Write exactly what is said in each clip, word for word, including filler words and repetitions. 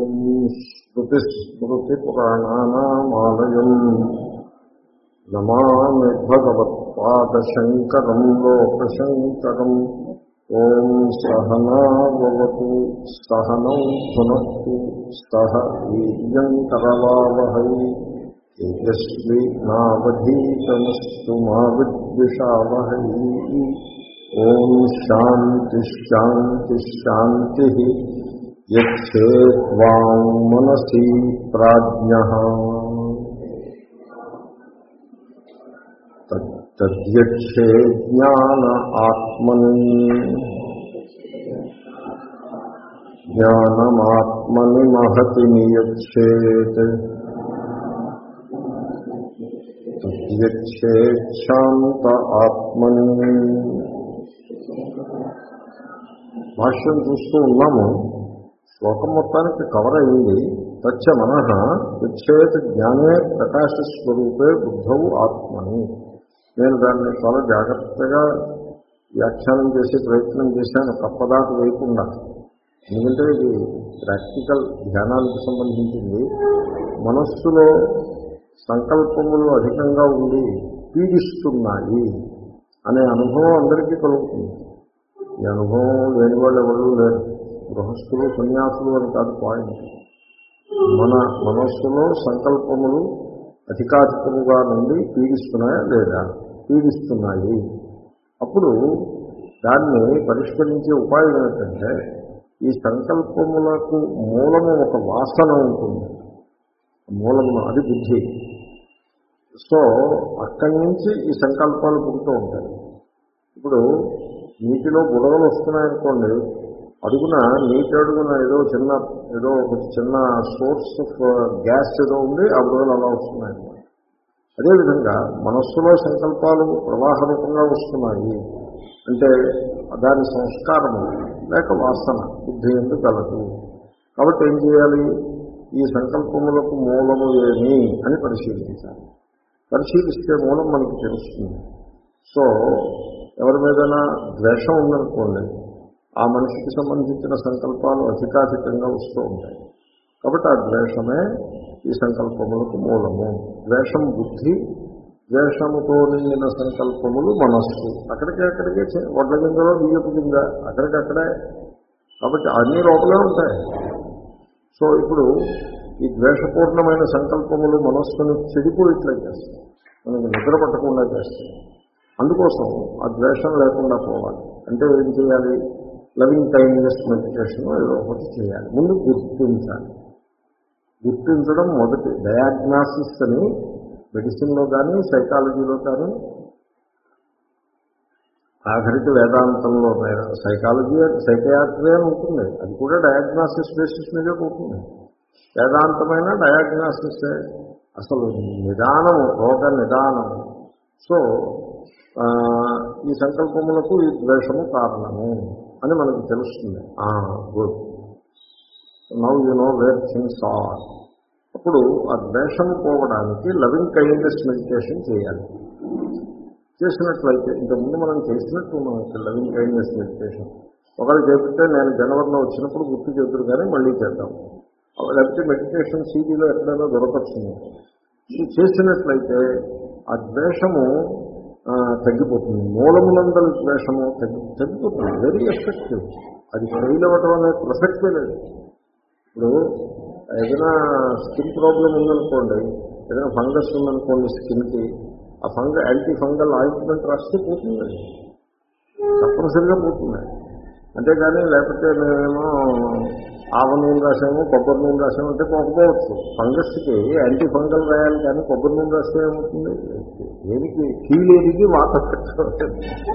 ఓం శ్రుతిస్మృతిపురాణానామాలయం నమామి భగవత్పాదశంకరం లోకశంకరం. ఓం సహనావతు సహనౌ భునక్తు సహ వీర్యంకరవావహై తేజస్వి నావధీతమస్తు మా విద్విషావహై. ఓం శాంతి శాంతి శాంతి. యచ్చేద్వాం మనసి ప్రాజ్ఞః తద్యచ్చే జ్ఞాన ఆత్మని జ్ఞానమాత్మని మహతి నియచ్చేత్ తద్యచ్చేత్ శాంత ఆత్మని. భాష్యం చూస్తూ ఉన్నాము. శ్లోకం మొత్తానికి కవర్ అయింది. తచ్చ మనః విచ్చేత్ జ్ఞానే ప్రకాశస్వరూపే బుద్ధౌ ఆత్మని. నేను దాన్ని చాలా జాగ్రత్తగా వ్యాఖ్యానం చేసే ప్రయత్నం చేశాను, తప్పదాటు వేయకుండా. ఎందుకంటే ఇది ప్రాక్టికల్ ధ్యానానికి సంబంధించింది. మనస్సులో సంకల్పములు అధికంగా ఉండి పీడిస్తున్నాయి అనే అనుభవం అందరికీ కలుగుతుంది. ఈ అనుభవం లేని వాళ్ళు ఎవరు లేరు. గృహస్థులు సన్యాసులు అని కాదు పాయింట్. మన మనస్సులో సంకల్పములు అధికాధికముగా నుండి పీడిస్తున్నాయా లేదా? పీడిస్తున్నాయి. అప్పుడు దాన్ని పరిష్కరించే ఉపాయం ఏంటంటే, ఈ సంకల్పములకు మూలము ఒక వాసన ఉంటుంది. మూలము అది బుద్ధి. సో అక్కడి నుంచి ఈ సంకల్పాలు పుడుతూ ఉంటాయి. ఇప్పుడు నీటిలో బుడగలు వస్తున్నాయనుకోండి, అడుగున నీటి అడుగున ఏదో చిన్న ఏదో ఒక చిన్న సోర్స్ ఆఫ్ గ్యాస్ ఏదో ఉంది, ఆ బుడగలు అలా వస్తున్నాయన్నమాట. అదేవిధంగా మనస్సులో సంకల్పాలు ప్రవాహ రూపంగా వస్తున్నాయి అంటే దాని సంస్కారము లేక వాసన బుద్ధి ఎందుకు కలదు. కాబట్టి ఏం చేయాలి? ఈ సంకల్పములకు మూలము ఏమి అని పరిశీలించాలి. పరిశీలిస్తే మూలం మనకు తెలుస్తుంది. సో ఎవరి మీదైనా ద్వేషం ఉందనుకోండి, ఆ మనిషికి సంబంధించిన సంకల్పాలు అధికాధికంగా వస్తూ ఉంటాయి. కాబట్టి ఆ ద్వేషమే ఈ సంకల్పములకు మూలము. ద్వేషం బుద్ధి, ద్వేషముతో నిండిన సంకల్పములు మనస్సు. అక్కడికే అక్కడికే వడ్ల గింజలో బియ్యపు గింజ అక్కడికక్కడే. కాబట్టి అన్ని లోపలే ఉంటాయి. సో ఇప్పుడు ఈ ద్వేషపూర్ణమైన సంకల్పములు మనస్సును చెడిపోయిట్లా చేస్తాయి, మనకు నిద్ర పట్టకుండా చేస్తాయి. అందుకోసం ఆ ద్వేషం లేకుండా పోవాలి అంటే ఏం చేయాలి? లవింగ్ కైండ్నెస్ మెడిటేషన్ ఏదో ఒకటి చేయాలి. ముందు గుర్తించాలి. గుర్తించడం మొదటి. డయాగ్నాసిస్ అని మెడిసిన్లో కానీ సైకాలజీలో కానీ, ఆఖరికి వేదాంతంలో సైకాలజీ సైకియాట్రీ అని ఉంటుంది, అది కూడా డయాగ్నాసిస్ బేసిస్ మీదే పోతుంది. వేదాంతమైన డయాగ్నాసిసే అసలు నిదానము, రోగ నిదానము. సో ఈ సంకల్పములకు ఈ ద్వేషము కారణము అని మనకు తెలుస్తుంది. Good, now you know where things are. అప్పుడు ఆ ద్వేషము పోవడానికి లవింగ్ కైండ్నెస్ మెడిటేషన్ చేయాలి. చేసినట్లయితే ఇంతకుముందు మనం చేసినట్టు ఉన్నాం లవింగ్ కైండ్నెస్ మెడిటేషన్. ఒకరు చెప్తే నేను జనవరిలో వచ్చినప్పుడు గుర్తు చెబుతారు కానీ మళ్ళీ చేద్దాం. లేకపోతే మెడిటేషన్ సీడీలో ఎక్కడైనా దొరకచ్చింది. చేసినట్లయితే ఆ ద్వేషము తగ్గిపోతుంది. మూలములందరి ద్వేషము తగ్గి తగ్గిపోతుంది. Very effective. అది ఫెయిల్ అవ్వటం అనే ప్రసక్తే లేదు. ఇప్పుడు ఏదైనా స్కిన్ ప్రాబ్లం ఉందనుకోండి, ఏదైనా ఫంగస్ ఉందనుకోండి స్కిన్కి, ఆ ఫంగ యాంటీ ఫంగల్ ఆయింట్మెంట్ రాస్తే పోతుంది, తప్పనిసరిగా పోతుంది. అంతేగాని లేకపోతే మేమేమో ఆవ నూనె రాసాము, కొబ్బరి నూనె రాసాము అంటే పోకపోవచ్చు. ఫంగస్కి యాంటీ ఫంగల్ రాయాలి కానీ కొబ్బరి నూనె రాస్తే ఏమవుతుంది? దేనికి కీలేదికి వాత పెట్టలేదు.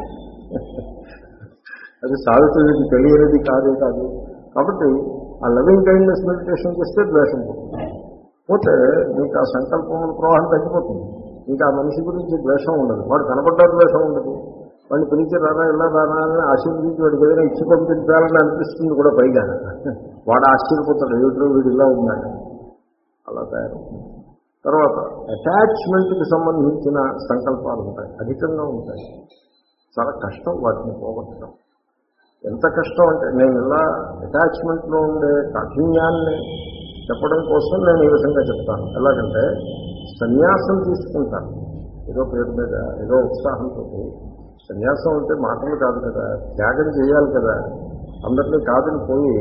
అది సాగుతుంది, తెలియనిది కాదే కాదు. కాబట్టి ఆ లవింగ్ కైండ్నెస్ మెడిటేషన్ చేస్తే ద్వేషం పోతుంది. పోతే మీకు ఆ సంకల్పముల ప్రవాహం తగ్గిపోతుంది. ఇంకా ఆ మనిషి గురించి ద్వేషం ఉండదు. వాడు కనపడ్డా ద్వేషం ఉండదు. వాడిని పిలిచి రానా ఇలా రానా అని ఆశీర్వదించి వాడికి ఏదైనా ఇచ్చి పంపించాలని అనిపిస్తుంది కూడా. పైగా వాడు ఆశ్చర్యపోతాడు, ఏమిటో వీడు ఇలా ఉన్నాడు. అలా తయారవుతుంది. తర్వాత అటాచ్మెంట్కి సంబంధించిన సంకల్పాలు ఉంటాయి, అధికంగా ఉంటాయి. చాలా కష్టం వాటిని పోగొట్టడం. ఎంత కష్టం అంటే నేను ఇలా అటాచ్మెంట్లో ఉండే కాఠిన్యాన్ని చెప్పడం కోసం నేను ఈ విధంగా చెప్తాను. ఎలాగంటే సన్యాసం తీసుకుంటాను ఏదో పేరు మీద, ఏదో ఉత్సాహంతో. సన్యాసం అంటే మాటలు కాదు కదా, త్యాగం చేయాలి కదా. అందరినీ కాదని పోయి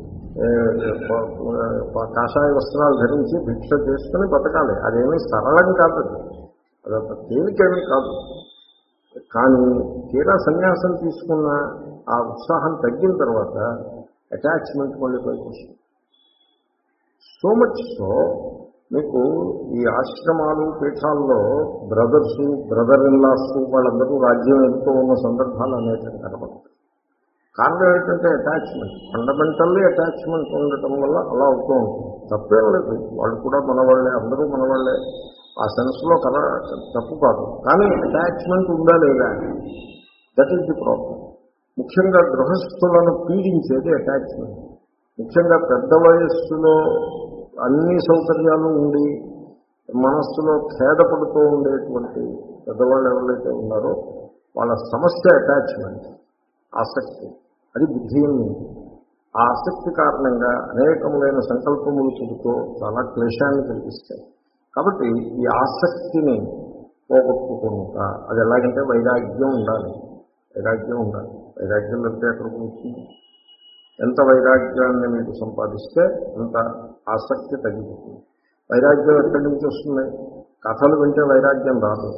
కాషాయ వస్త్రాలు ధరించి భిక్ష చేసుకుని బతకాలి. అదేమీ సరళం కాదు, అదంత తేలికేమీ కాదు. కానీ తీరా సన్యాసం తీసుకున్న ఆ ఉత్సాహం తగ్గిన తర్వాత అటాచ్మెంట్ మళ్ళీ పైకి వస్తుంది. సో మచ్ సో మీకు ఈ ఆశ్రమాలు పీఠాల్లో బ్రదర్సు బ్రదర్ ఇన్ లాస్ వాళ్ళందరూ రాజ్యం వెళ్తూ ఉన్న సందర్భాలు అనేక కనపడతాయి. కారణం ఏంటంటే అటాచ్మెంట్, ఫండమెంటల్లీ అటాచ్మెంట్ ఉండటం వల్ల అలా అవుతూ ఉంటుంది. తప్పేం లేదు, వాళ్ళు కూడా మనవాళ్లే, అందరూ మనవాళ్లే, ఆ సెన్స్లో కల తప్పు కాదు. కానీ అటాచ్మెంట్ ఉందా లేదా, దట్ ఈస్ ది ప్రాబ్లం. ముఖ్యంగా గృహస్థులను పీడించేది అటాచ్మెంట్. ముఖ్యంగా పెద్ద వయస్సులో అన్ని సౌకర్యాలు ఉండి మనస్సులో ఖేదపడుతూ ఉండేటువంటి పెద్దవాళ్ళు ఎవరైతే ఉన్నారో వాళ్ళ సమస్య అటాచ్మెంట్, ఆసక్తి. అది బుద్ధి ఉంది. ఆ ఆసక్తి కారణంగా అనేకములైన సంకల్పములు చెబుతూ చాలా క్లేశాన్ని కలిగిస్తాయి. కాబట్టి ఈ ఆసక్తిని పోగొట్టుకుంటా, అది ఎలాగంటే వైరాగ్యం ఉండాలి. వైరాగ్యం ఉండాలి. వైరాగ్యం అంటే ఎక్కడికి వస్తుంది? ఎంత వైరాగ్యాన్ని మీకు సంపాదిస్తే అంత ఆసక్తి తగ్గిపోతుంది. వైరాగ్యం ఎక్కడి నుంచి వస్తుంది? కథలు వింటే వైరాగ్యం రాదు.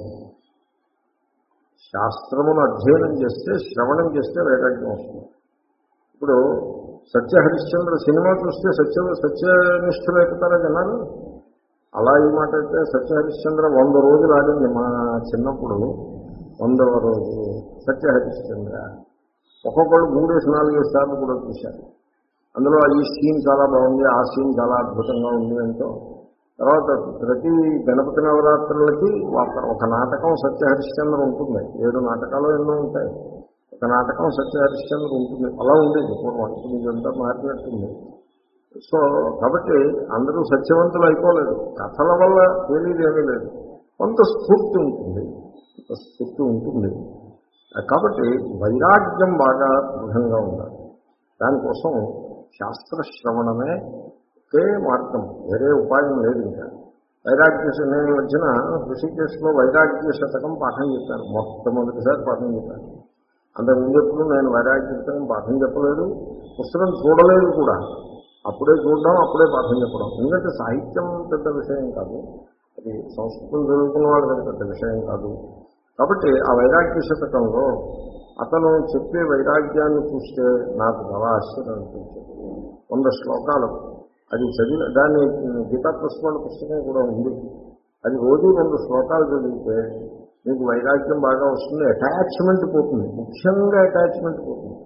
శాస్త్రమును అధ్యయనం చేస్తే, శ్రవణం చేస్తే వైరాగ్యం వస్తుంది. ఇప్పుడు సత్యహరిశ్చంద్ర సినిమా చూస్తే సత్య సత్యనిష్ఠులు అయిపోతారా జనాలు? అలా ఈ మాట అయితే సత్యహరిశ్చంద్ర వంద రోజులు ఆడింది మా చిన్నప్పుడు. వందవ రోజు సత్యహరిశ్చంద్ర ఒక్కొక్కళ్ళు మూడేసి నాలుగేసి సార్లు కూడా చూశారు. అందులో ఈ సీన్ చాలా బాగుంది, ఆ సీన్ చాలా అద్భుతంగా ఉంది అంటూ. తర్వాత ప్రతి గణపతి నవరాత్రులకి ఒక ఒక నాటకం సత్యహరిశ్చంద్ర ఉంటుంది. ఏడు నాటకాలు ఎన్నో ఉంటాయి. ఒక నాటకం సత్యహరిశ్చంద్ర ఉంటుంది. అలా ఉండేది పూర్వం. ఇదంతా మారినట్టుంది. సో కాబట్టి అందరూ సత్యవంతులు అయిపోలేదు. కథల వల్ల తెలియదేమీ లేదు. కొంత స్ఫూర్తి ఉంటుంది, కొంత స్ఫూర్తి ఉంటుంది. కాబట్టి వైరాగ్యం బాగా దృఢంగా ఉండాలి. దానికోసం శాస్త్రశ్రవణమే ఒకే మార్గం, వేరే ఉపాయం లేదు. ఇంకా వైరాగ్య నేను వచ్చిన ఋషికేశ్లో వైరాగ్య శతకం పాఠం చెప్పాను. మొట్టమొదటిసారి పాఠం చెప్పాను. అంతకుముందు ఎప్పుడు నేను వైరాగ్య శతకం పాఠం చెప్పలేదు, పుస్తకం చూడలేదు కూడా. అప్పుడే చూడడం, అప్పుడే పాఠం చెప్పడం. ఎందుకంటే సాహిత్యం పెద్ద విషయం కాదు, అది సంస్కృతం చదువుకున్న వాళ్ళకి పెద్ద విషయం కాదు. కాబట్టి ఆ వైరాగ్య శతకంలో అతను చెప్పే వైరాగ్యాన్ని చూస్తే నాకు చాలా ఆశ్చర్యం అనిపించింది. వంద శ్లోకాలు అది చదివి, దాన్ని గీతా ప్రశ్నల పుస్తకం కూడా ఉంది. అది రోజు రెండు శ్లోకాలు చదివితే మీకు వైరాగ్యం బాగా వస్తుంది. అటాచ్మెంట్ పోతుంది, ముఖ్యంగా అటాచ్మెంట్ పోతుంది.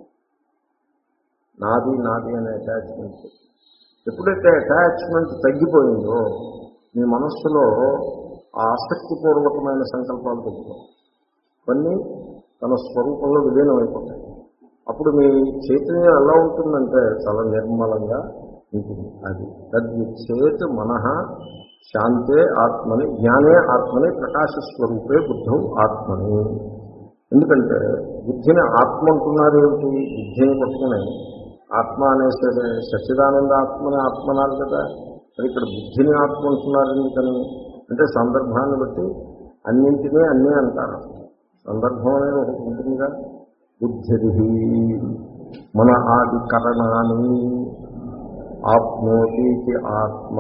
నాది నాది అనే అటాచ్మెంట్. ఎప్పుడైతే అటాచ్మెంట్ తగ్గిపోయిందో మీ మనస్సులో ఆ ఆసక్తిపూర్వకమైన సంకల్పాలు తగ్గిపోతాయి. కొన్ని తన స్వరూపంలో విలీనం అయిపోతాయి. అప్పుడు మీ చైతన్యం ఎలా ఉంటుందంటే చాలా నిర్మలంగా ఉంటుంది. అది తద్విచ్చేత్ మనః శాంతే ఆత్మని జ్ఞానే ఆత్మని ప్రకాశస్వరూపే బుద్ధౌ ఆత్మని. ఎందుకంటే బుద్ధిని ఆత్మ అంటున్నారు ఏమిటి? బుద్ధిని పట్టుకుని ఆత్మ అనేసరి సచ్చిదానంద ఆత్మని ఆత్మనాలు కదా. మరి ఇక్కడ బుద్ధిని ఆత్మ అంటున్నారు ఎందుకని అంటే సందర్భాన్ని బట్టి అన్నింటినీ అన్నీ అంటారు. సందర్భం అనేది ఒకటి ఉంటుందిగా. బుద్ధిర్హి మన ఆది కరణాన్ని ఆప్నోతి ఆత్మ.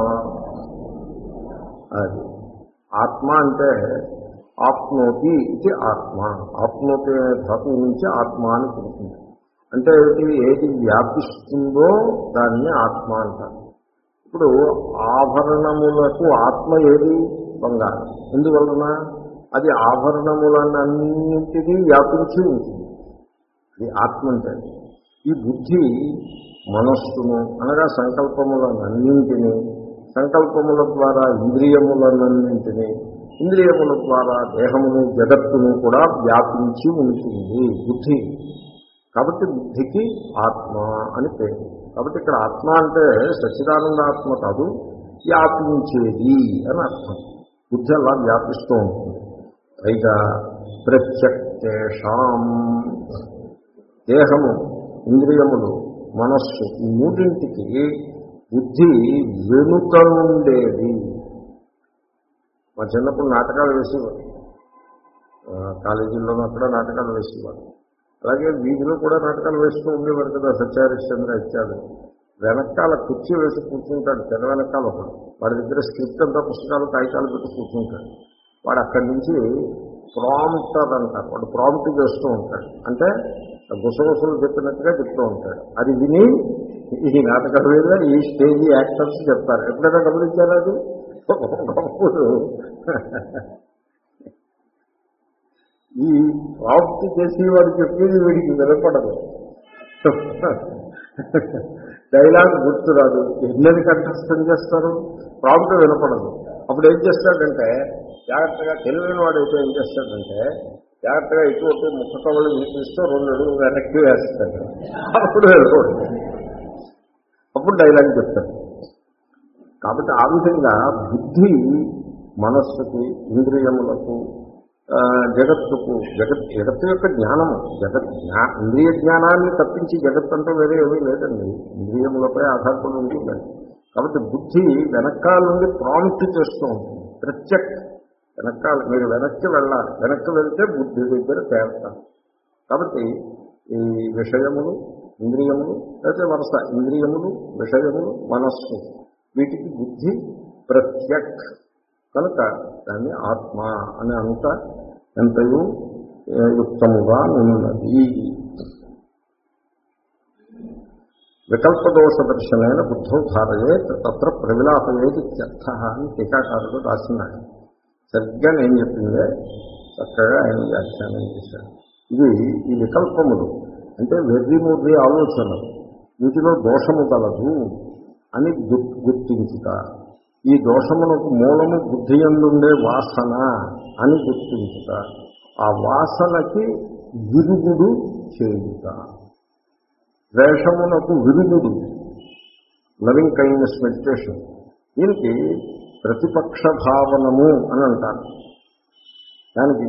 అది ఆత్మ అంటే ఆప్నోతి ఇది ఆత్మ. ఆప్నోతి అనే ధాతువు నుంచి ఆత్మ అని పుడుతుంది. అంటే ఏది ఏది వ్యాపిస్తుందో దాన్ని ఆత్మ అంటారు. ఇప్పుడు ఆభరణములకు ఆత్మ ఏది? బంగారం. ఎందువలన? అది ఆభరణములన్నింటినీ వ్యాపించి ఉంటుంది. అది ఆత్మ అంటే. ఈ బుద్ధి మనస్సును అనగా సంకల్పములనన్నింటినీ, సంకల్పముల ద్వారా ఇంద్రియములనన్నింటినీ, ఇంద్రియముల ద్వారా దేహమును జగత్తును కూడా వ్యాపించి ఉంటుంది బుద్ధి. కాబట్టి బుద్ధికి ఆత్మ అని పేరు. కాబట్టి ఇక్కడ ఆత్మ అంటే సచ్చిదానంద ఆత్మ కాదు, వ్యాపించేది అని అర్థం. బుద్ధి అలా వ్యాపిస్తూ ఉంటుంది. పైగా ప్రత్యక్షేషాం దేహము, ఇంద్రియములు, మనస్సు ఈ మూడింటికి బుద్ధి వెనుక నుండేది. మా చిన్నప్పుడు నాటకాలు వేసేవారు, కాలేజీల్లోనూ అక్కడ నాటకాలు వేసేవారు. అలాగే వీధిలో కూడా నాటకాలు వేస్తూ ఉండేవారు కదా, సత్యహరిశ్చంద్ర ఇత్యాది. వెనకాల కుర్చీ వేసి కూర్చుంటాడు, తెర వెనకాల ఒకడు. వాడి దగ్గర స్క్రిప్ట్ అంతా పుస్తకాలు కాగితాలు పెట్టి కూర్చుంటాడు. వాడు అక్కడి నుంచి ప్రాంప్టర్ అంటారు, వాడు ప్రాంప్ట్ చేస్తూ ఉంటాడు. అంటే గుసగుసలు చెప్పినట్టుగా చెప్తూ ఉంటాడు. అది విని ఈ నాటకం మీద ఈ స్టేజ్ యాక్టర్స్ చెప్తారు. ఎప్పుడైనా గమనించారు అది? ఒకప్పుడు ఈ ప్రాంప్ట్ చేసి వాడు చెప్పేది వీడికి వినపడదు, డైలాగ్ గుర్తురాదు, ఎన్నది కంఠస్థం చేస్తారు, ప్రాంప్ట్ వినపడదు. అప్పుడు ఏం చేస్తాడంటే జాగ్రత్తగా తెలివైన వాడు అయితే ఏం చేస్తాడంటే జాగ్రత్తగా ఇటువంటి ముఖ కవలు వినిపిస్తూ రెండు అడుగులు వెనక్కి వేస్తాడు. అప్పుడు వెళ్ళకూడదు, అప్పుడు డైలాగ్ చెప్తాడు. కాబట్టి ఆ విధంగా బుద్ధి మనస్సుకి, ఇంద్రియములకు, జగత్తుకు, జగత్ జగత్తు యొక్క జ్ఞానము, జగత్ జ్ఞా ఇంద్రియ జ్ఞానాన్ని తప్పించి జగత్ అంటూ వేరే ఏమీ లేదండి, ఇంద్రియములపై ఆధారపడి ఉంటుంది. కాబట్టి బుద్ధి వెనకాల నుండి ప్రాంప్ట్ చేస్తూ ఉంటుంది. ప్రత్యక్ వెనకాల మీరు వెనక్కి వెళ్ళాలి, వెనక్కి వెళ్తే బుద్ధి దగ్గర తేలుతారు. కాబట్టి ఈ విషయములు, ఇంద్రియములు, లేకపోతే వరుస ఇంద్రియములు, విషయములు, మనస్సు, వీటికి బుద్ధి ప్రత్యక్ కనుక దాన్ని ఆత్మ అని అంత ఎంతయూ యుక్తముగా ఉన్నది. వికల్పదోష దర్శనైన బుద్ధౌ ధారయే తత్ర ప్రవిలాపయేది ఇత్యర్థ అని టీకాకారుడు రాసినాడు. సరిగ్గా నేను చెప్పిందే చక్కగా ఆయన వ్యాఖ్యానం చేశాడు. ఇది ఈ వికల్పములు అంటే వెర్రి ముర్రి ఆలోచనలు, వీటిలో దోషము కలదు అని గుర్తించుట. ఈ దోషమునకు మూలము బుద్ధి యందుండే వాసన అని గుర్తించుట. ఆ వాసనకి విరుగుడు చేయుట. ద్వేషమునకు విరుగుడు, లవింగ్ కైండ్నెస్ మెడిటేషన్, దీనికి ప్రతిపక్ష భావనము అని అంటారు. దానికి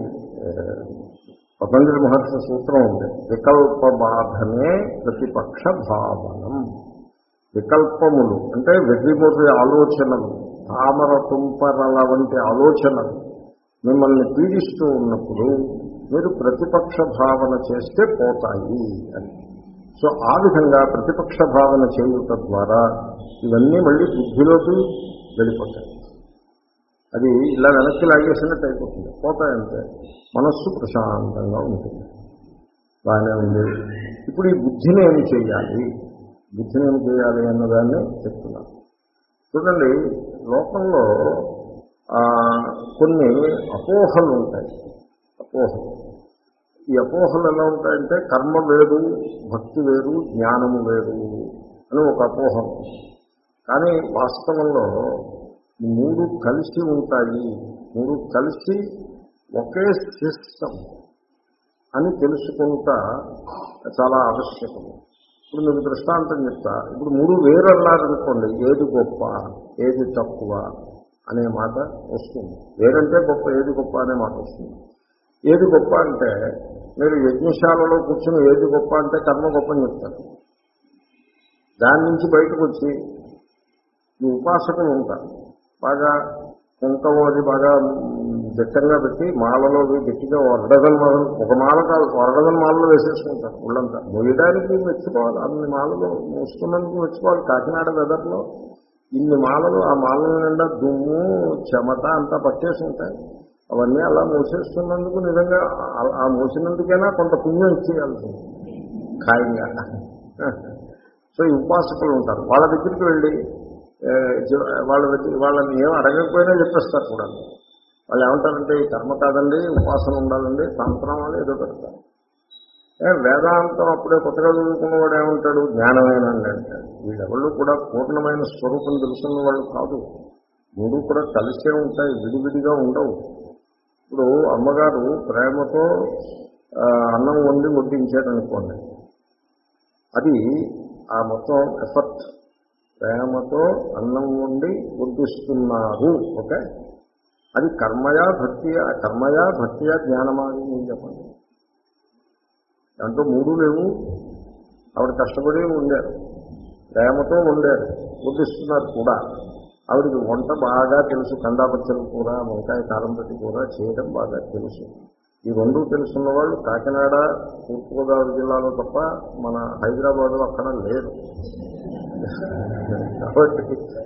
పతంజలి మహర్షి సూత్రం ఉంది, వికల్ప బాధనే ప్రతిపక్ష భావనం. వికల్పములు అంటే వెర్రిమొర్రి ఆలోచనలు, తామర తుంపరల వంటి ఆలోచనలు మిమ్మల్ని పీడిస్తూ ఉన్నప్పుడు మీరు ప్రతిపక్ష భావన చేస్తే పోతాయి అని. సో ఆ విధంగా ప్రతిపక్ష భావన చేయుట ద్వారా ఇవన్నీ మళ్ళీ బుద్ధిలోకి వెళ్ళిపోతాయి. అది ఇలా వెనక్కి లాగేసినట్టు అయిపోతుంది, పోతాయంటే మనస్సు ప్రశాంతంగా ఉంటుంది. బాగానే ఉంది. ఇప్పుడు ఈ బుద్ధిని ఏమి చేయాలి, బుద్ధిని ఏమి చేయాలి అన్నదాన్ని చెప్తున్నాను. చూడండి, లోకంలో కొన్ని అపోహలు ఉంటాయి. అపోహలు ఈ అపోహలు ఎలా ఉంటాయంటే కర్మ వేరు, భక్తి వేరు, జ్ఞానము వేరు అని ఒక అపోహం. కానీ వాస్తవంలో మూడు కలిసి ఉంటాయి, మూడు కలిసి ఒకే సిస్టమ్ అని తెలుసుకుంటా చాలా ఆవశ్యకం. ఇప్పుడు మీకు దృష్టాంతం చెప్తా. ఇప్పుడు మూడు వేరు అన్నారనుకోండి, ఏది గొప్ప ఏది తక్కువ అనే మాట వస్తుంది. వేరంటే గొప్ప, ఏది గొప్ప అనే మాట వస్తుంది. ఏది గొప్ప అంటే మీరు యజ్ఞశాలలో కూర్చొని ఏది గొప్ప అంటే కర్మ గొప్ప అని చెప్తారు. దాని నుంచి బయటకు వచ్చి ఈ ఉపాసకులు ఉంటారు, బాగా కుంకం అది బాగా దిట్టంగా పెట్టి మాలలో గట్టిగా వరడగల మాలలు, ఒక మాల కాదు వరడగల మాలలో వేసేసుకుంటారు. ఒళ్ళంతా మోయడానికి మెచ్చుకోవాలి, అన్ని మాలలు మోస్తున్నందుకు మెచ్చుకోవాలి. కాకినాడ వెదర్లో ఇన్ని మాలలు, ఆ మాలల నిండా దుమ్ము చెమట అంతా పట్టేసి ఉంటాయి. అవన్నీ అలా మోసేస్తున్నందుకు నిజంగా ఆ మోసినందుకైనా కొంత పుణ్యం ఇచ్చేయాల్సింది ఖాయంగా. సో ఈ ఉపాసకులు ఉంటారు, వాళ్ళ దగ్గరికి వెళ్ళి వాళ్ళ దగ్గర వాళ్ళని ఏం అడగకపోయినా చెప్పేస్తారు కూడా. వాళ్ళు ఏమంటారంటే ఈ కర్మ కాదండి, ఉపాసన ఉండాలండి, తంత్రం అని ఏదో పెడతారు. వేదాంతం అప్పుడే కొత్తగా చదువుకున్నవాడు ఏమంటాడు, జ్ఞానమేనండి అంటాడు. వీళ్ళెవళ్ళు కూడా పూర్ణమైన స్వరూపం తెలుసున్న వాళ్ళు కాదు. మూడు కూడా కలిసే ఉంటాయి, విడివిడిగా ఉండవు. ఇప్పుడు అమ్మగారు ప్రేమతో అన్నం వండి వడ్డించారనుకోండి, అది ఆ మొత్తం ఎఫర్ట్, ప్రేమతో అన్నం వండి వడ్డిస్తున్నారు. ఓకే, అది కర్మయా భక్తియా, కర్మయా భక్తియా జ్ఞానమా అని నేను చెప్పండి. దాంట్లో మూడు లేవు. ఆవిడ కష్టపడి వండారు, ప్రేమతో వండారు, వడ్డిస్తున్నారు కూడా. ఆవిడికి వంట బాగా తెలుసు, కందాపచ్చల కూర, వంకాయ కారం పెట్టి కూర చేయడం బాగా తెలుసు. ఈ రెండూ తెలుసున్న వాళ్ళు కాకినాడ, తూర్పుగోదావరి జిల్లాలో తప్ప మన హైదరాబాద్లో అక్కడ లేరు. కాబట్టి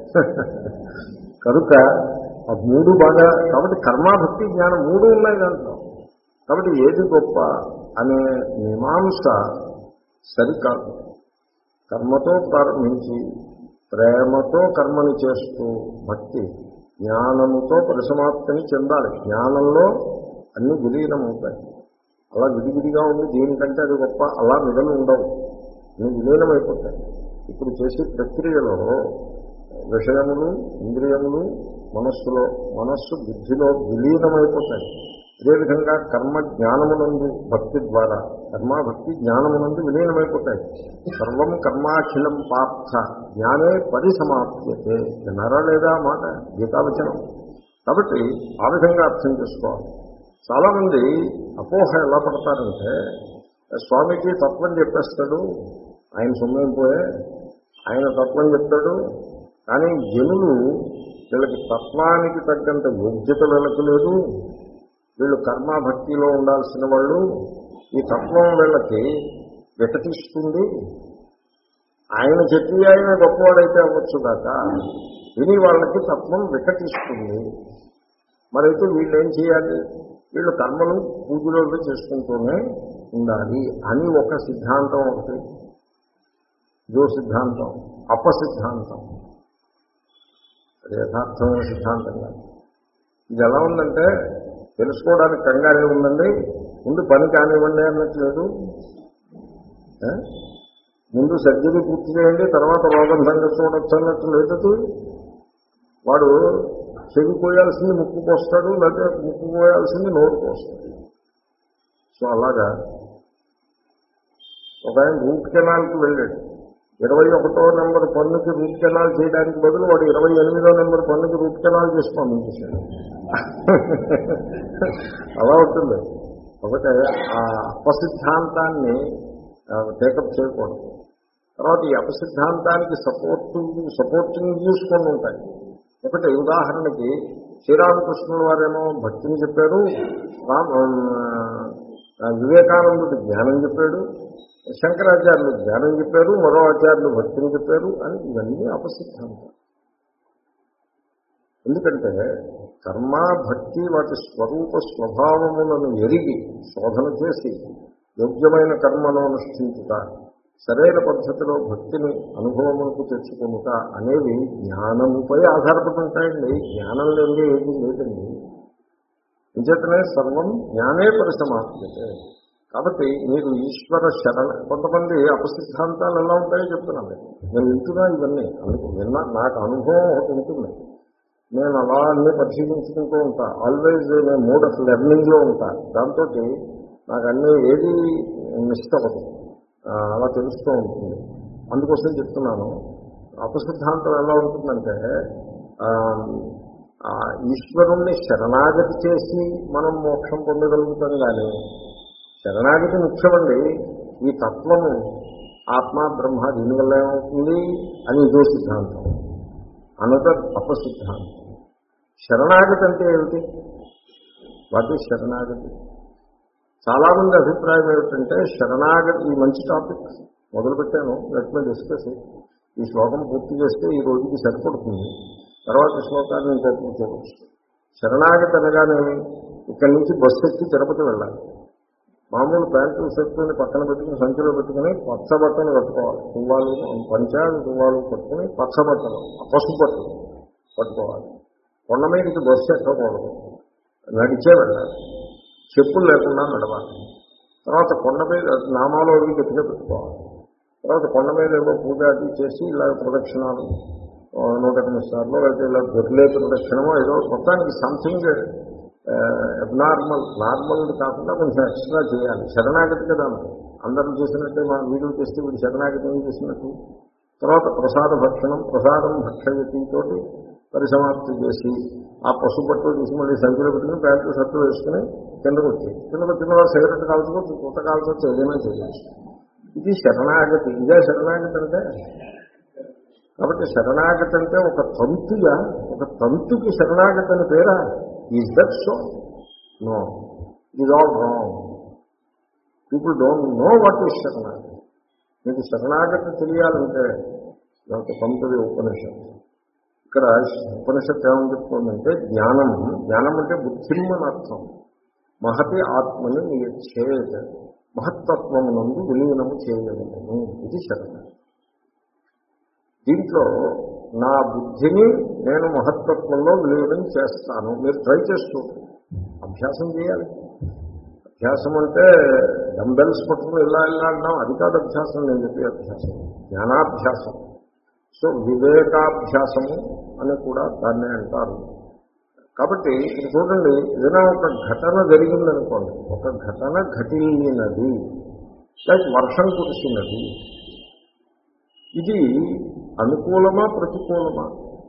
కనుక ఆ మూడు బాగా, కాబట్టి కర్మాభక్తి జ్ఞానం మూడు ఉన్నాయి దాంట్లో. కాబట్టి ఏది గొప్ప అనే మీమాంస సరికాదు. కర్మతో ప్రారంభించి ప్రేమతో కర్మని చేస్తూ భక్తి జ్ఞానముతో పరిసమాప్తిని చెందాలి. జ్ఞానంలో అన్ని విలీనమవుతాయి. అలా విడివిడిగా ఉంది దీనికంటే అది గొప్ప అలా మిగలు ఉండవు, అన్ని విలీనమైపోతాయి. ఇప్పుడు చేసే ప్రక్రియలో విషయములు, ఇంద్రియములు మనస్సులో, మనస్సు బుద్ధిలో విలీనమైపోతాయి. అదేవిధంగా కర్మ జ్ఞానమునందు భక్తి ద్వారా కర్మాభక్తి జ్ఞానమునందు విలీనమైపోతాయి. సర్వం కర్మాఖిలం పార్థ జ్ఞానే పరిసమాప్యతే విన్నారా లేదా మాట గీతావచనం. కాబట్టి ఆ విధంగా అర్థం చేసుకోవాలి. చాలామంది అపోహ ఎలా పడతారంటే స్వామీజీ తత్వం చెప్పేస్తాడు, ఆయన సొమ్మేం పోయే ఆయన తత్వం చెప్తాడు, కానీ జనులు వీళ్ళకి తత్వానికి తగ్గంత యోగ్యత వీళ్ళకి లేదు, వీళ్ళు కర్మాభక్తిలో ఉండాల్సిన వాళ్ళు, ఈ తత్వం వీళ్ళకి వికటిస్తుంది, ఆయన చెప్పి ఆయన గొప్పవాడైతే అవ్వచ్చు కాక విని వాళ్ళకి తత్వం వికటిస్తుంది. మరైతే వీళ్ళు ఏం చేయాలి, వీళ్ళు కర్మలు పూజలో చేసుకుంటూనే ఉండాలి అని ఒక సిద్ధాంతం ఒకటి, జో సిద్ధాంతం, అపసిద్ధాంతం. అది యథార్థమైన సిద్ధాంతం కాదు. ఇది ఎలా ఉందంటే తెలుసుకోవడానికి కంగారే ఉందండి, ముందు పని కానివ్వండి అన్నట్లేదు. ముందు సర్జరీ పూర్తి చేయండి తర్వాత రోగం సంగతి చూడొచ్చు అన్నట్టు లేదు. వాడు చెవి పోయాల్సింది ముక్కు పోస్తాడు, లేకపోతే ముక్కు పోయాల్సింది నోరు పోస్తాడు. సో అలాగా ఒక ఆయన రూట్ కెనాల్కి వెళ్ళాడు. ఇరవై ఒకటో నెంబర్ పన్నుకి రూట్ కెనాల్ చేయడానికి బదులు వాడు ఇరవై ఎనిమిదో నెంబర్ పన్నుకి రూట్ కెనాల్ చేసి పంపించేశాడు. అలా ఉంటుంది. కాబట్టి ఆ అపసిద్ధాంతాన్ని టేకప్ చేయకూడదు. తర్వాత ఈ అపసిద్ధాంతానికి సపోర్టు సపోర్టింగ్ వ్యూస్ కొన్ని ఉంటాయి. ఒకటి ఉదాహరణకి శ్రీరామకృష్ణుల వారేమో భక్తిని చెప్పారు, వివేకానందుడు జ్ఞానం చెప్పాడు, శంకరాచార్యులు జ్ఞానం చెప్పారు, మరో ఆచార్యులు భక్తిని చెప్పారు అని ఇవన్నీ అపసిద్ధాంతం. ఎందుకంటే కర్మ భక్తి వాటి స్వరూప స్వభావములను ఎరిగి శోధన చేసి యోగ్యమైన కర్మను అనుష్ఠించుట, సరైన పద్ధతిలో భక్తిని అనుభవములకు తెచ్చుకునుట అనేవి జ్ఞానముపై ఆధారపడి ఉంటాయండి. జ్ఞానం లేని ఏది లేదండి. నిజతనే సర్వం జ్ఞానే పరిసమాప్యతే. కాబట్టి మీరు ఈశ్వర శరణ, కొంతమంది అపసిద్ధాంతాలు ఎలా ఉంటాయో చెప్తున్నాను. నేను వింటున్నా ఇవన్నీ అనుకు విన్నా, నాకు అనుభవం ఒకటి ఉంటుంది. నేను అలా అన్నీ పరిశీలించుకుంటూ ఉంటా. ఆల్వేజ్ నేను మోడ్ ఆఫ్ లెర్నింగ్లో ఉంటా. దాంతో నాకు అన్నీ ఏది మిస్ అవ్వదు, అలా తెలుస్తూ ఉంటుంది. అందుకోసం చెప్తున్నాను. అపసిద్ధాంతం ఎలా ఉంటుందంటే ఈశ్వరుణ్ణి శరణాగతి చేసి మనం మోక్షం పొందగలుగుతాం. కానీ శరణాగతి ముఖ్యమండి. ఈ తత్వము ఆత్మ బ్రహ్మ దీనివల్ల ఏమవుతుంది అని ఇదో సిద్ధాంతం, అనదర్ అపసిద్ధాంతం. శరణాగతి అంటే ఏమిటి? వాటి శరణాగతి చాలామంది అభిప్రాయం ఏమిటంటే శరణాగతి, ఈ మంచి టాపిక్ మొదలుపెట్టాను, లెట్ మీ డిస్కస్. ఈ శ్లోకం పూర్తి చేస్తే ఈ రోజుకి సరిపడుతుంది. తర్వాత శ్లోకాన్ని ఇంకొకటి చూడవచ్చు. శరణాగతి అనగానే ఇక్కడి నుంచి బస్సు ఎక్కి తిరుపతి వెళ్ళాలి. మామూలు ప్యాంటు షర్టుని పక్కన పెట్టుకుని సంచిలో పెట్టుకుని పచ్చ బట్టలు కట్టుకోవాలి. తువ్వాలు పంచాలు తువ్వాలు పట్టుకుని పచ్చ బట్టలు పసుపు బట్టలు పట్టుకోవాలి. కొండ మీదకి బస్సు ఎక్కకూడదు, నడిచే వెళ్ళాలి, చెప్పులు లేకుండా నడవాలి. తర్వాత కొండ మీద నామాలు అవి గట్టిగా పెట్టుకోవాలి. తర్వాత కొండ మీద ఏదో పూజ అది చేసి ఇలా ప్రదక్షిణాలు నూట ఎనిమిది సార్లు లేకపోతే ఇలా గొర్రెలే ప్రదక్షిణమో ఏదో మొత్తానికి సంథింగ్ అబ్నార్మల్, నార్మల్ కాకుండా కొంచెం ఎక్స్ట్రా చేయాలి. శరణాగతి కదా, అందరూ చేసినట్టే మనం వీడియో చేస్తే వీడు శరణాగతి ఏం చేసినట్టు. తర్వాత ప్రసాద భక్షణం, ప్రసాదం భక్షయతితో పరిసమాప్తి చేసి ఆ పసుపట్టు తీసి మళ్ళీ సంఖ్యలో పెట్టుకుని ప్యాంటు షర్టు వేసుకుని కిందకు వచ్చి కిందకు వచ్చిన వాళ్ళు సిగరెట్ కాల్చుకోవచ్చు, కొత్త కాల్చవచ్చు, ఏదైనా చేయవచ్చు. ఇది శరణాగతి. ఇదే శరణాగతి అంటే కాబట్టి శరణాగతి అంటే ఒక తంతుగా, ఒక తంతుకి శరణాగతి అని పేరా? Is that so? No, is all wrong. People don't know what is శరణాగతి. మీకు శరణాగతి తెలియాలంటే నాకు పంపది ఉపనిషత్తు. ఇక్కడ ఉపనిషత్తు ఏమని చెప్తుందంటే జ్ఞానం, జ్ఞానం అంటే బుద్ధిమని అర్థం. మహతి ఆత్మని నియచ్చేత, మహత్తత్వమునందు విలీనము చేయగలను, ఇది శరణాగతి. దీంట్లో నా బుద్ధిని నేను మహత్తత్వంలో విలీనం చేస్తాను. మీరు ట్రై చేస్తూ అభ్యాసం చేయాలి. అభ్యాసం అంటే డంబెల్స్ పట్టుకుని ఇలా ఇలా అంటాం, అది కాదు అభ్యాసం. నేను చెప్పే అభ్యాసం జ్ఞానాభ్యాసం. సో వివేకాభ్యాసము అని కూడా దాన్నే అంటారు. కాబట్టి ఇది చూడండి, ఏదైనా ఒక ఘటన జరిగిందనుకోండి, ఒక ఘటన ఘటిల్లినది, లైక్ వర్షం కురిసినది, ఇది అనుకూలమా ప్రతికూలమా?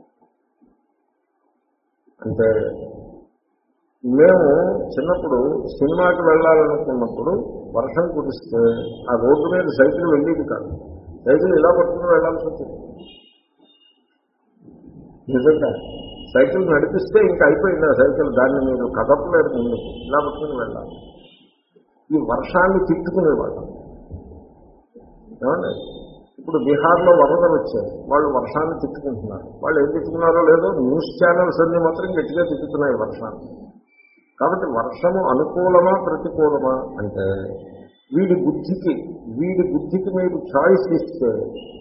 అంటే మేము చిన్నప్పుడు సినిమాకి వెళ్ళాలనుకున్నప్పుడు వర్షం కురిస్తే ఆ రోడ్డు మీద సైకిల్ వెళ్ళేది కాదు. సైకిల్ ఇలా పట్టుకుని వెళ్ళాల్సి వచ్చింది. నిజంగా సైకిల్ నడిపిస్తే ఇంకా అయిపోయింది ఆ సైకిల్, దాన్ని మీరు కదపలేరు, ముందుకు ఇలా పట్టుకుని వెళ్ళాలి. ఈ వర్షాన్ని తిట్టుకునేవాళ్ళం. ఏమండి, ఇప్పుడు బీహార్లో వరదలు వచ్చాయి, వాళ్ళు వర్షాన్ని తిట్టుకుంటున్నారు. వాళ్ళు ఏం తిట్టుకున్నారో లేదో న్యూస్ ఛానల్స్ అన్ని మాత్రం గట్టిగా తిట్టుతున్నాయి వర్షాన్ని. కాబట్టి వర్షము అనుకూలమా ప్రతికూలమా అంటే వీడి బుద్ధికి వీడి బుద్ధికి మీరు చాయిస్ ఇస్తే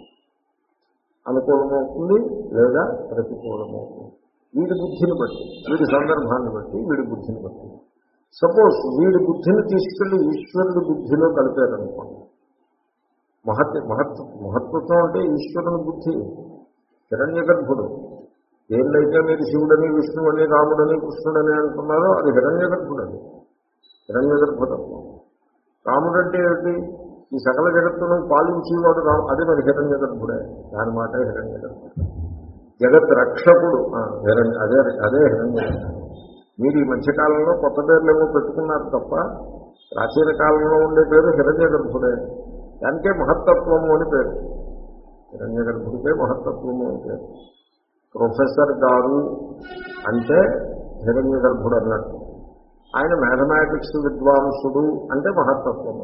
అనుకూలమవుతుంది లేదా ప్రతికూలమవుతుంది. వీడి బుద్ధిని బట్టి, వీడి సందర్భాన్ని బట్టి, వీడి బుద్ధిని బట్టి. సపోజ్ వీడి బుద్ధిని తీసుకెళ్లి ఈశ్వరుడి బుద్ధిలో కలిపారనుకోండి, మహత్ మహత్ మహత్వం అంటే ఈశ్వరుని బుద్ధి. హిరణ్య గర్భుడు ఏంటైతే మీరు శివుడని విష్ణువని రాముడని కృష్ణుడని అంటున్నారో అది హిరణ్య గర్భుడు. అది హిరణ్య గర్భతత్వం. రాముడు అంటే ఏమిటి? ఈ సకల జగత్తును పాలించేవాడు రాము, అదే మరి హిరణ్య గర్భుడే. దాని మాట హిరణ్య గర్భుడు. జగత్ రక్షకుడు హిరణ్య, అదే అదే హిరణ్య గర్భుడు. మీరు ఈ మధ్యకాలంలో కొత్త పేర్లు ఏమో పెట్టుకున్నారు తప్ప ప్రాచీన కాలంలో ఉండే పేరు హిరణ్య గర్భుడే. దానికే మహత్తత్వము అని పేరు. హిరణ్య గర్భుడికే మహత్తత్వము అని పేరు. ప్రొఫెసర్ గారు అంటే హిరణ్య గర్భుడు అన్నట్టు. ఆయన మ్యాథమెటిక్స్ విద్వాంసుడు అంటే మహత్తత్వం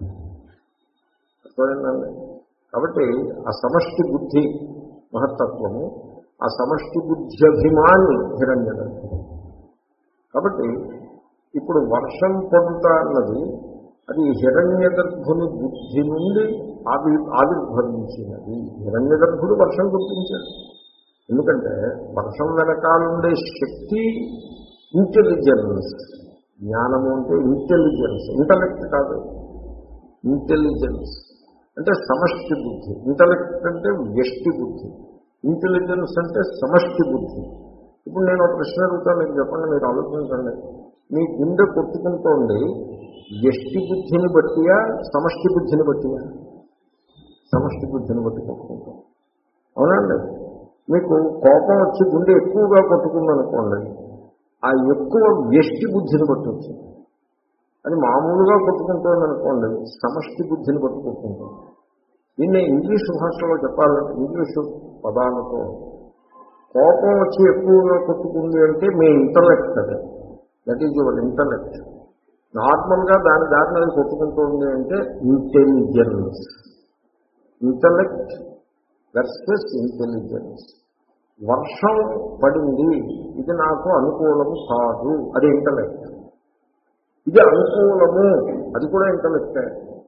అర్థమైందండి. కాబట్టి ఆ సమష్టి బుద్ధి మహత్తత్వము, ఆ సమష్టి బుద్ధ్యభిమాని హిరణ్య గర్భుడు. కాబట్టి ఇప్పుడు వర్షం పడుట అన్నది అది హిరణ్య గర్భుని బుద్ధి నుండి ఆవి ఆవిర్భవించినది. హిరణ్య గర్భుడు వర్షం కురిపించాడు. ఎందుకంటే వర్షం వెనకాలండే శక్తి ఇంటెలిజెన్స్. జ్ఞానము అంటే ఇంటెలిజెన్స్, ఇంటలెక్ట్ కాదు. ఇంటెలిజెన్స్ అంటే సమష్టి బుద్ధి. ఇంటలెక్ట్ అంటే వ్యష్టి బుద్ధి, ఇంటెలిజెన్స్ అంటే సమష్టి బుద్ధి. ఇప్పుడు నేను ఒక ప్రశ్న అడుగుతాను, మీరు చెప్పండి, మీరు ఆలోచించండి. మీ గుండె కొట్టుకుంటోంది వ్యష్టి బుద్ధిని బట్టియా సమష్టి బుద్ధిని బట్టియా? సమష్టి బుద్ధిని బట్టి కొట్టుకుంటాం, అవునండి. మీకు కోపం వచ్చి గుండె ఎక్కువగా కొట్టుకుందనుకోండి, ఆ ఎక్కువ వ్యష్టి బుద్ధిని బట్టి వచ్చింది. అది మామూలుగా కొట్టుకుంటుంది అనుకోండి, సమష్టి బుద్ధిని బట్టి కొట్టుకుంటుంది. దీన్ని ఇంగ్లీషు భాషలో చెప్పాలంటే, ఇంగ్లీషు పదాలతో కోపం వచ్చి ఎక్కువగా కొట్టుకుంది అంటే మీ ఇంటలెక్ట్, అదే దట్ ఈజ్ యువర్ ఇంటలెక్ట్. నార్మల్గా దాని దారిని అది కొట్టుకుంటుంది అంటే ఇంటెలిజెన్స్. Intellect versus intelligence. వర్షం పడింది, ఇది నాకు అనుకూలము కాదు, అది ఇంటలెక్ట్. ఇది అనుకూలము, అది కూడా ఇంటలెక్టే.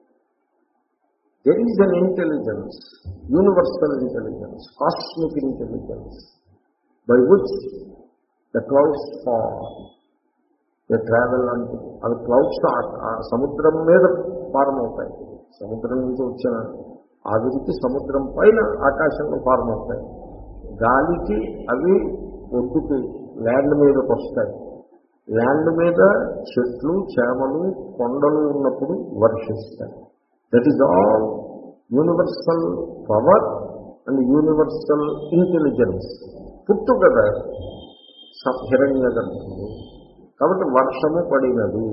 There is an intelligence, universal intelligence, cosmic intelligence, by which the clouds fall, the travel అంటే అవి క్లౌడ్స్ సముద్రం మీద ఫార్మ్ అవుతాయి. సముద్రం నుంచి వచ్చిన ఆవిరికి సముద్రం పైన ఆకాశంలో ఫార్మ్ అవుతాయి. గాలికి అవి ఒడ్డుకి ల్యాండ్ మీదకి వస్తాయి. ల్యాండ్ మీద చెట్లు, చేమలు, కొండలు ఉన్నప్పుడు వర్షిస్తాయి. That is all universal power and universal intelligence పుట్టు కదా హిరణ్య గర్భుడు. కాబట్టి వర్షము పడినది.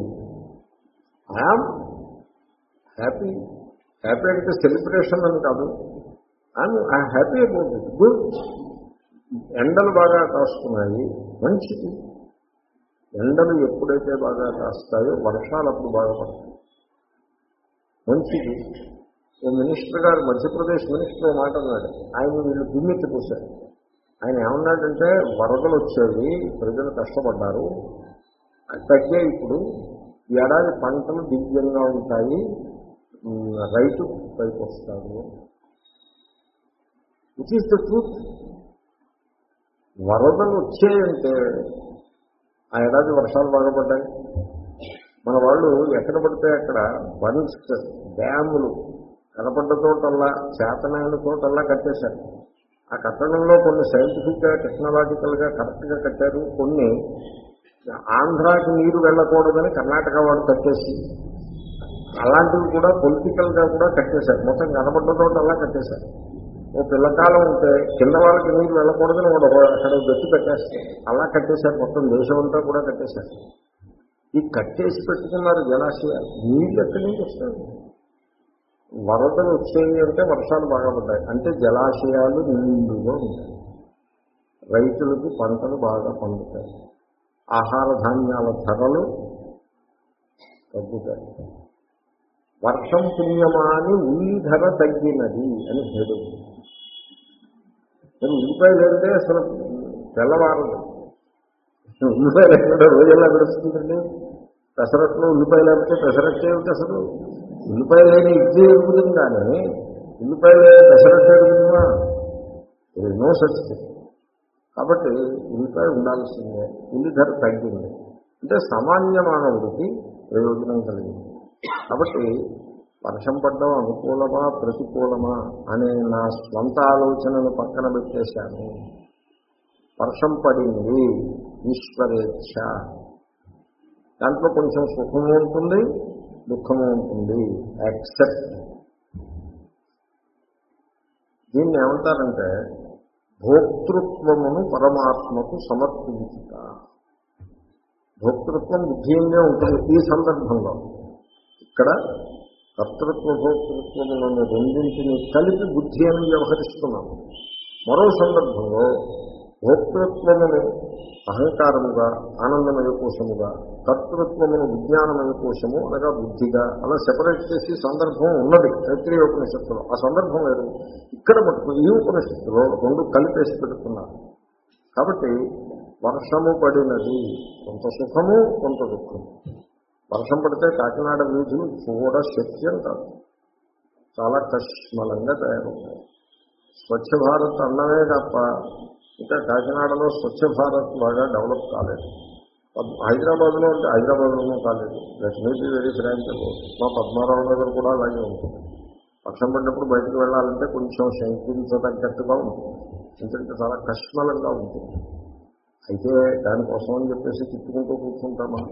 I am happy. హ్యాపీ అంటే సెలబ్రేషన్ అని కాదు. I'm I happy about it, good. ఎండలు బాగా కాస్తున్నాయి, మంచిది. ఎండలు ఎప్పుడైతే బాగా కాస్తాయో వర్షాలు అప్పుడు బాగా పడతాయి, మంచిది. ఓ మినిస్టర్ గారు, మధ్యప్రదేశ్ మినిస్టర్ మాట అన్నాడు. ఆయన వీళ్ళు దుమ్మెత్తి పూశారు. ఆయన ఏమన్నాడంటే, వరదలు వచ్చేవి, ప్రజలు కష్టపడ్డారు, తగ్గే ఇప్పుడు ఏడాది పంటలు దివ్యంగా ఉంటాయి, రైతు పైకి వస్తాడు. Which is the truth. వరదలు వచ్చాయంటే ఆ ఏడాది వర్షాలు బాగా పడ్డాయి. మన వాళ్ళు ఎక్కడ పడితే అక్కడ బన్స్, డ్యాములు కనపడ్డ చోటల్లా, చేతనైన చోటల్లా కట్టేశారు. ఆ కట్టడంలో కొన్ని సైంటిఫిక్గా, టెక్నాలజికల్గా కరెక్ట్గా కట్టారు. కొన్ని ఆంధ్రాకి నీరు వెళ్ళకూడదని కర్ణాటక వాడు కట్టేసి, అలాంటివి కూడా పొలిటికల్గా కూడా కట్టేశారు. మొత్తం కనపడ్డ చోటల్లా కట్టేశారు. ఓ పిల్లకాలం ఉంటే కింద వాళ్ళకి నీరు వెళ్ళకూడదని వాడు అక్కడ గట్టి పెట్టేస్తారు. అలా కట్టేశారు. మొత్తం దేశం అంతా కూడా కట్టేశారు. ఈ కట్టేసి పెట్టుకున్నారు జలాశయాలు. నీళ్ళు ఎక్కడి నుంచి వస్తాయి? వరదలు వచ్చేవి అంటే వర్షాలు బాగా పడ్డాయి అంటే జలాశయాలు నిండుగా ఉంటాయి, రైతులకు పంటలు బాగా పండుతాయి, ఆహార ధాన్యాల ధరలు తగ్గుతాయి. వర్షం పుణ్యమాని ఉల్లి ధర తగ్గినది అని హేడు. నేను ఉల్లిపాయలు అంటే అసలు తెల్లవారదు. ఉల్లిపాయలు ఎక్కడ రోజుల్లో గడుస్తుందండి. పెసరట్లో ఉల్లిపాయలు లేకపోతే పెసరట్టు ఏమిటి అసలు? ఉల్లిపాయలు లేని ఇడ్లీ ఎరుగుతుంది, కానీ ఉల్లిపాయలు లేని పెసరట్టు ఎరుగుతుందా? ఇది నో సచ్ థింగ్. కాబట్టి ఉల్లిపాయ ఉండాల్సిందే. ఉల్లి ధర తగ్గింది అంటే సామాన్య మానవుడికి ప్రయోజనం కలిగింది. కాబట్టి వర్షం పడ్డం అనుకూలమా ప్రతికూలమా అనే నా స్వంత ఆలోచనను పక్కన పెట్టేశాను. వర్షం పడింది, ఈశ్వరేచ్ఛ. దాంట్లో కొంచెం సుఖము ఉంటుంది, దుఃఖము ఉంటుంది. యాక్సెప్ట్. దీన్ని ఏమంటారంటే భోక్తృత్వమును పరమాత్మకు సమర్పించుట. భోక్తృత్వం బుద్ధియంగా ఉంటుంది. ఈ సందర్భంలో ఇక్కడ కర్తృత్వ భోక్తృత్వములను రెండింటిని కలిపి బుద్ధి అని వ్యవహరిస్తున్నాము. మరో సందర్భంలో భోక్తృత్వమును అహంకారముగా, ఆనందమయ కోశముగా, కర్తృత్వమును విజ్ఞానమయ కోశము అనగా బుద్ధిగా అలా సెపరేట్ చేసి సందర్భం ఉన్నది తైత్రీయ ఉపనిషత్తులో. ఆ సందర్భం లేదు. ఇక్కడ మటుకు ఈ ఉపనిషత్తులో రెండు కలిపేసి పెడుతున్నారు. కాబట్టి వర్షము పడినది, కొంత సుఖము కొంత దుఃఖము. వర్షం పడితే కాకినాడ వీధులు చూడ శక్యం కాదు, చాలా కష్మలంగా తయారవుతాయి. స్వచ్ఛ భారత్ అన్నమే తప్ప ఇంకా కాకినాడలో స్వచ్ఛ భారత్ బాగా డెవలప్ కాలేదు. హైదరాబాద్లో అంటే హైదరాబాద్లోనూ కాలేదు. That may be very frank about. మా పద్మారావు నగర్ కూడా అలాగే ఉంటుంది. వర్షం పడినప్పుడు బయటకు వెళ్ళాలంటే కొంచెం శంకించదగ్గట్టుగా ఉంటుంది, ఎందుకంటే చాలా కష్మలంగా ఉంటుంది. అయితే దానికోసం అని చెప్పేసి తిట్టుకుంటూ కూర్చుంటామా?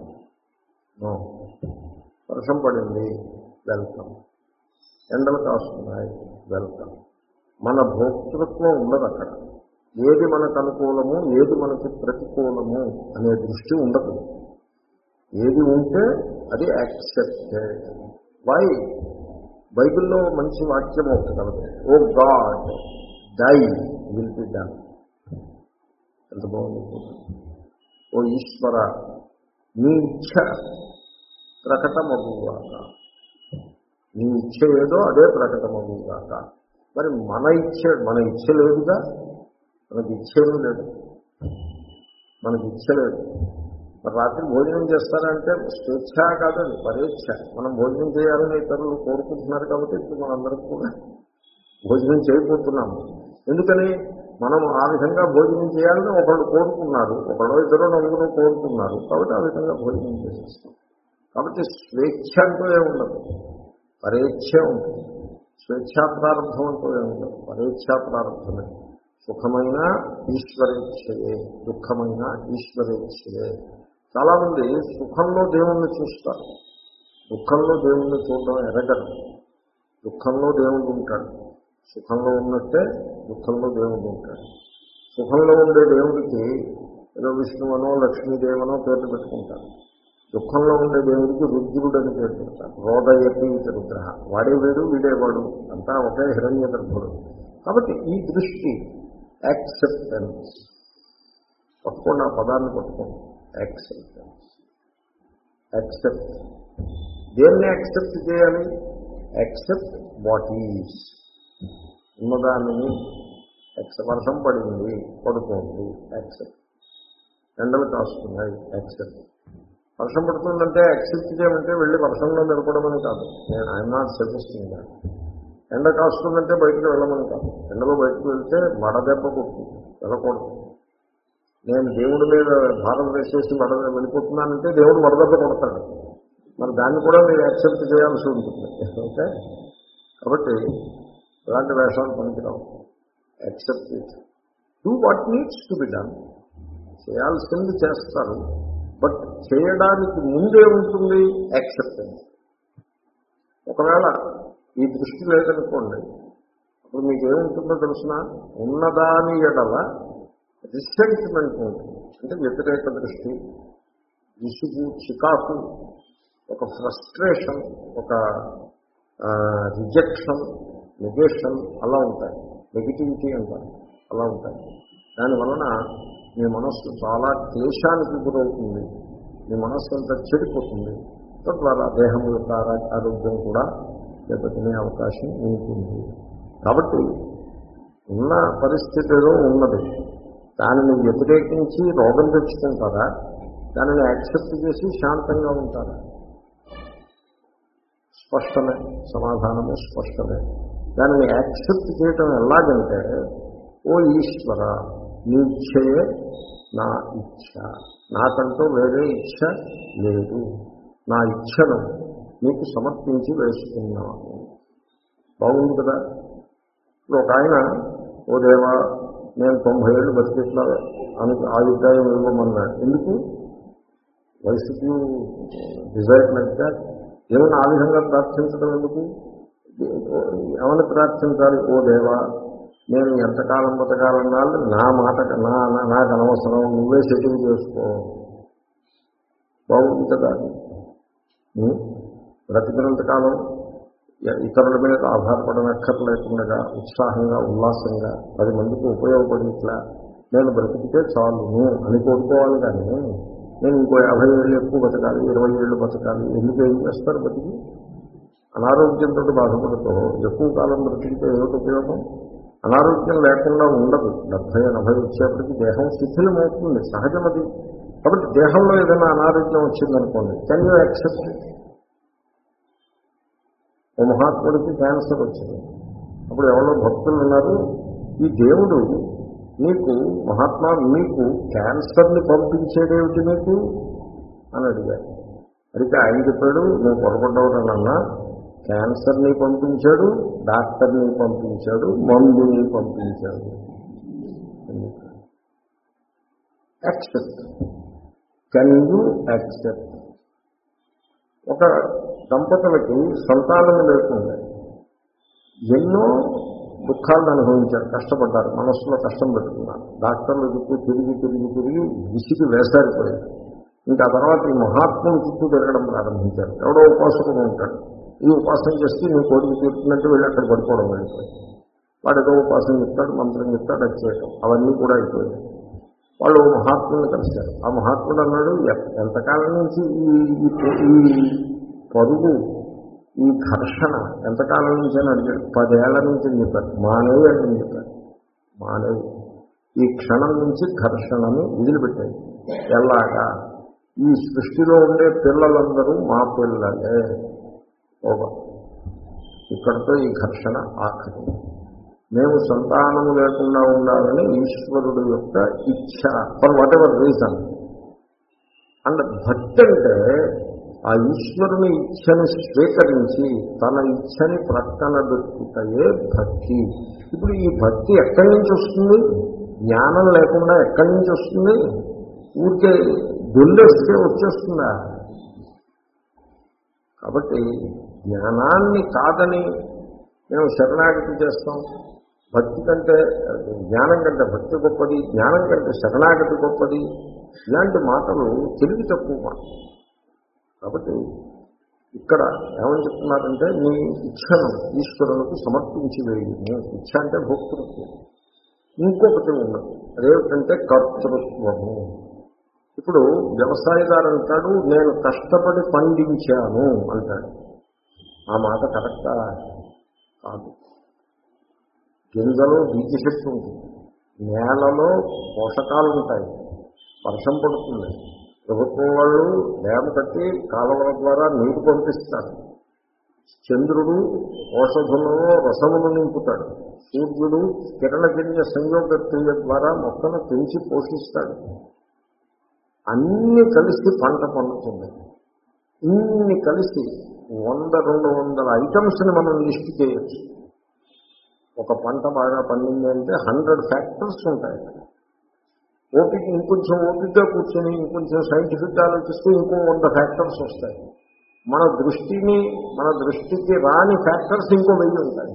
వర్షం పడింది, వెళ్తాం. ఎండలు కాస్తున్నాయి, వెళ్తాం. మన భోక్తృత్వం ఉండదు అక్కడ. ఏది మనకు అనుకూలము, ఏది మనకు ప్రతికూలము అనే దృష్టి ఉండదు. ఏది ఉంటే అది యాక్సెప్టెడ్. వై? బైబిల్లో మంచి వాక్యం ఒకటి కలదు. Oh God, thy will be done. ఎంత బాగుంది. ఓ ఈశ్వర, నీ ఇచ్ఛ ప్రకటమగుగాక. నీ ఇచ్ఛ ఏదో అదే ప్రకటమగుగాక. మరి మన ఇచ్ఛ మన ఇచ్ఛ లేదుగా. మనకి ఇచ్చేమీ లేదు, మనకి ఇచ్ఛ లేదు. మరి రాత్రి భోజనం చేస్తారంటే స్వేచ్ఛ కాదండి, పరేచ్ఛ. మనం భోజనం చేయాలని ఇతరులు కోరుకుంటున్నారు కాబట్టి ఇప్పుడు మనందరం కూడా భోజనం చేయబోతున్నాము. ఎందుకని? మనం ఆ విధంగా భోజనం చేయాలని ఒకళ్ళు కోరుకున్నారు, ఒకళ్ళు ఇద్దరు నలుగురు కోరుకున్నారు, కాబట్టి ఆ విధంగా భోజనం చేసేస్తాం. కాబట్టి స్వేచ్ఛ అంటూ ఏముండదు, పరేచ్ఛే ఉంటుంది. స్వేచ్ఛా ప్రారంభం అంటూ ఏముండదు, పరేచ్ఛా ప్రారంభమే. సుఖమైన ఈశ్వరేచ్ఛయే, దుఃఖమైన ఈశ్వరేచ్ఛయే. చాలామంది సుఖంలో దేవుణ్ణి చూస్తారు, దుఃఖంలో దేవుణ్ణి చూడడం ఎరగరు. దుఃఖంలో దేవుడు ఉంటాడు, సుఖంలో ఉన్నట్టే దుఃఖంలో దేవుడు ఉంటాడు. సుఖంలో ఉండే దేవుడికి ఏదో విష్ణువనో లక్ష్మీదేవనో పేర్లు పెట్టుకుంటారు. దుఃఖంలో ఉండే దేవుడికి రుద్రుడు అని పేరు పెడతారు. రోదయతి రుద్ర. వాడే వీడు, వీడేవాడు, అంతా ఒకే హిరణ్య గర్భుడు. కాబట్టి ఈ దృష్టి యాక్సెప్టెన్స్, పట్టుకోండి ఆ పదాన్ని పట్టుకోండి, యాక్సెప్టెన్స్. యాక్సెప్ట్, దేన్ని యాక్సెప్ట్ చేయాలి? యాక్సెప్ట్ వాట్ ఈజ్, ఉన్నదానిని. ఎక్స్ వర్షం పడింది, పడుతుంది, యాక్సెప్ట్. ఎండలు కాస్తున్నాయి, యాక్సెప్ట్. వర్షం పడుతుందంటే యాక్సెప్ట్ చేయమంటే వెళ్ళి వర్షంలో నిలబడమని కాదు, నేను ఐఎమ్ నాట్ సజెస్టింగ్ దాట్. ఎండ కాస్తుందంటే బయటకు వెళ్ళమని కాదు, ఎండలో బయటకు వెళ్తే వడదెబ్బ కొడుతుంది, వెళ్ళకూడదు. నేను దేవుడి మీద భారం వేసేసి వడ వెళ్ళిపోతున్నానంటే దేవుడు వడదెబ్బ కొడతాడు, మరి దాన్ని కూడా మీరు యాక్సెప్ట్ చేయాల్సి ఉంటుంది. ఓకే, కాబట్టి ఇలాంటి వేషాలు పనికిరావు. Accept it, do what needs to be done. చేయాల్సింది చేస్తారు, బట్ చేయడానికి ముందే ఉంటుంది యాక్సెప్టెన్స్. ఒకవేళ ఈ దృష్టి లేదనుకోండి, అప్పుడు మీకు ఏముంటుందో తెలిసిన, ఉన్నదాని ఎడల రిసెంట్మెంట్ ఉంటుంది. అంటే వ్యతిరేక దృష్టి, విసుగు, చికాకు, ఒక ఫ్రస్ట్రేషన్, ఒక రిజెక్షన్, నెగేషన్ అలా ఉంటాయి. నెగిటివిటీ అంటారు, అలా ఉంటాయి. దానివలన మీ మనస్సు చాలా క్లేశానికి గురవుతుంది, మీ మనస్సు అంతా చెడిపోతుంది. తద్వారా దేహం యొక్క ఆరోగ్యం కూడా దెబ్బతినే అవకాశం ఉంటుంది. కాబట్టి ఉన్న పరిస్థితి ఏదో ఉన్నది, దానిని వ్యతిరేకించి రోగం తెచ్చుకుంటారా, దానిని యాక్సెప్ట్ చేసి శాంతంగా ఉంటారా? స్పష్టమే, సమాధానము స్పష్టమే. దానిని యాక్సెప్ట్ చేయటం ఎలాగంటే, ఓ ఈశ్వర, నీ ఇచ్ఛయే నా ఇచ్ఛ, నాకంటూ వేరే ఇచ్ఛ లేదు, నా ఇచ్ఛను నీకు సమర్పించి వేసుకున్నాను. బాగుంది కదా. ఇప్పుడు ఒక ఆయన, ఓ దేవా నేను తొంభై ఏళ్ళు బతికిట్లా అని ఆయుర్దాయం ఇవ్వమన్నాడు. ఎందుకు? వయసుకి డిజైర్ లైక్ దాట్. ఏమైనా ఆ విధంగా ప్రార్థించడం ఎందుకు? ఏమని ప్రార్థించాలి? ఓ దేవా, నేను ఎంతకాలం బతకాలన్నాళ్ళు నా మాట నా నాకు అనవసరం, నువ్వే సెటిల్ చేసుకో. బాగుంది కదా. బ్రతికినంతకాలం ఇతరుల మీద ఆధారపడనక్కర్లేకుండా ఉత్సాహంగా, ఉల్లాసంగా పది మందికి ఉపయోగపడిట్లా నేను బ్రతికితే చాలును అని కోరుకోవాలి. కానీ నేను ఇంకో యాభై ఏళ్ళు ఎక్కువ బతకాలి, ఇరవై ఏళ్ళు బతకాలి, ఎందుకు ఏం చేస్తారు? బతికి అనారోగ్యంతో బాధపడుతూ ఎక్కువ కాలం బ్రతికితే ఏమిటి ఉపయోగం? అనారోగ్యం లేకుండా ఉండదు. డెబ్బై ఎనభై వచ్చేప్పటికి దేహం శిథిలమవుతుంది, సహజమది. కాబట్టి దేహంలో ఏదైనా అనారోగ్యం వచ్చిందనుకోండి, కెన్ యూ యాక్సెప్ట్? ఓ మహాత్ముడికి క్యాన్సర్ వచ్చింది. అప్పుడు ఎవరో భక్తులు ఉన్నారు, ఈ దేవుడు నీకు మహాత్మా నీకు క్యాన్సర్ని పంపించేదేమిటి నీకు అని అడిగారు. అడిగితే ఆయన చెప్పాడు, నువ్వు పొరపడ్డవునన్నా, క్యాన్సర్ని పంపించాడు, డాక్టర్ని పంపించాడు, మందుని పంపించాడు. యాక్సెప్ట్. Can you accept? ఒక దంపతులకి సంతానం లేకుండా ఎన్నో దుఃఖాలను అనుభవించారు, కష్టపడ్డారు, మనస్సులో కష్టం పెట్టుకున్నారు. డాక్టర్ల చుట్టూ తిరిగి తిరిగి తిరిగి విసిగి వేసారిపోయారు. ఇంకా తర్వాత ఈ మహాత్ముని చుట్టూ తిరగడం ప్రారంభించారు. ఎవడో ఉపాసకుడు ఉంటాడు, ఈ ఉపాసన చేస్తే నీ కోరిక తీరుతున్నట్టు వెళ్ళి అక్కడ పడిపోవడం అయిపోయింది. వాడు ఏదో ఉపాసన చెప్తాడు, మంత్రం చెప్తాడు, అది చేయటం, అవన్నీ కూడా అయిపోయాయి. వాళ్ళు మహాత్ముని కలిశారు. ఆ మహాత్ముడు అన్నాడు, ఎంతకాలం నుంచి ఈ పరుగు, ఈ ఘర్షణ ఎంతకాలం నుంచి అని అడిగాడు. పదేళ్ల నుంచి అని చెప్పారు. మానేవి అని చెప్పారు. మానేవి ఈ క్షణం నుంచి ఘర్షణను వదిలిపెట్టాయి. ఎలాగా? ఈ సృష్టిలో ఉండే పిల్లలందరూ మా పిల్లలే. ఓవర్. ఇక్కడితో ఈ ఘర్షణ ఆఖరి. మేము సంతానము లేకుండా ఉండాలని ఈశ్వరుడు యొక్క ఇచ్ఛ, for what reason. And భక్తి అంటే ఆ ఈశ్వరుని ఇచ్ఛని స్వీకరించి తన ఇచ్ఛని ప్రక్కన పెట్టుకుంటే భక్తి. ఇప్పుడు ఈ భక్తి ఎక్కడి నుంచి వస్తుంది? జ్ఞానం లేకుండా ఎక్కడి నుంచి వస్తుంది? ఊరికే దొల్లేస్తే వచ్చేస్తుందా? కాబట్టి జ్ఞానాన్ని కాదని మేము శరణాగతి చేస్తాం. భక్తి కంటే జ్ఞానం కంటే భక్తి గొప్పది, జ్ఞానం కంటే శరణాగతి గొప్పది. ఇలాంటి మాటలు తెలివి తక్కువ మాట. కాబట్టి ఇక్కడ ఏమని చెప్తున్నారంటే నీ ఇచ్ఛను ఈశ్వరునికి సమర్పించి వేయము. ఇచ్ఛ అంటే భోక్తృత్వం. ఇంకొకటి ఉన్నది, అదేమిటంటే కర్తృత్వము. ఇప్పుడు వ్యవసాయదారు అంటాడు నేను కష్టపడి పండించాను అంటాడు. ఆ మాట కరెక్టా? కాదు. గింజలో బీజశక్తి ఉంటుంది, నేలలో పోషకాలు ఉంటాయి, వర్షం పడుతుంది, ప్రభుత్వం వాళ్ళు డ్యామ్ కట్టి కాలువల ద్వారా నీరు పంపిస్తారు, చంద్రుడు ఔషధులలో రసములు నింపుతాడు, సూర్యుడు కిరణజన్య సంయోగ క్రియ ద్వారా మొక్కను పెంచి పోషిస్తాడు. అన్నీ కలిసి పంట పండుతుంది. ఇన్ని కలిసి వంద రెండు వందల ఐటమ్స్ని మనం లిస్ట్ చేయొచ్చు. ఒక పంట బాగా పండింది అంటే హండ్రెడ్ ఫ్యాక్టర్స్ ఉంటాయి. ఓపిక ఇంకొంచెం ఓపికగా కూర్చొని ఇంకొంచెం సైంటిఫిక్గా ఆలోచిస్తే ఇంకో వంద ఫ్యాక్టర్స్ వస్తాయి. మన దృష్టిని మన దృష్టికి రాని ఫ్యాక్టర్స్ ఇంకో వెయ్యి ఉంటాయి.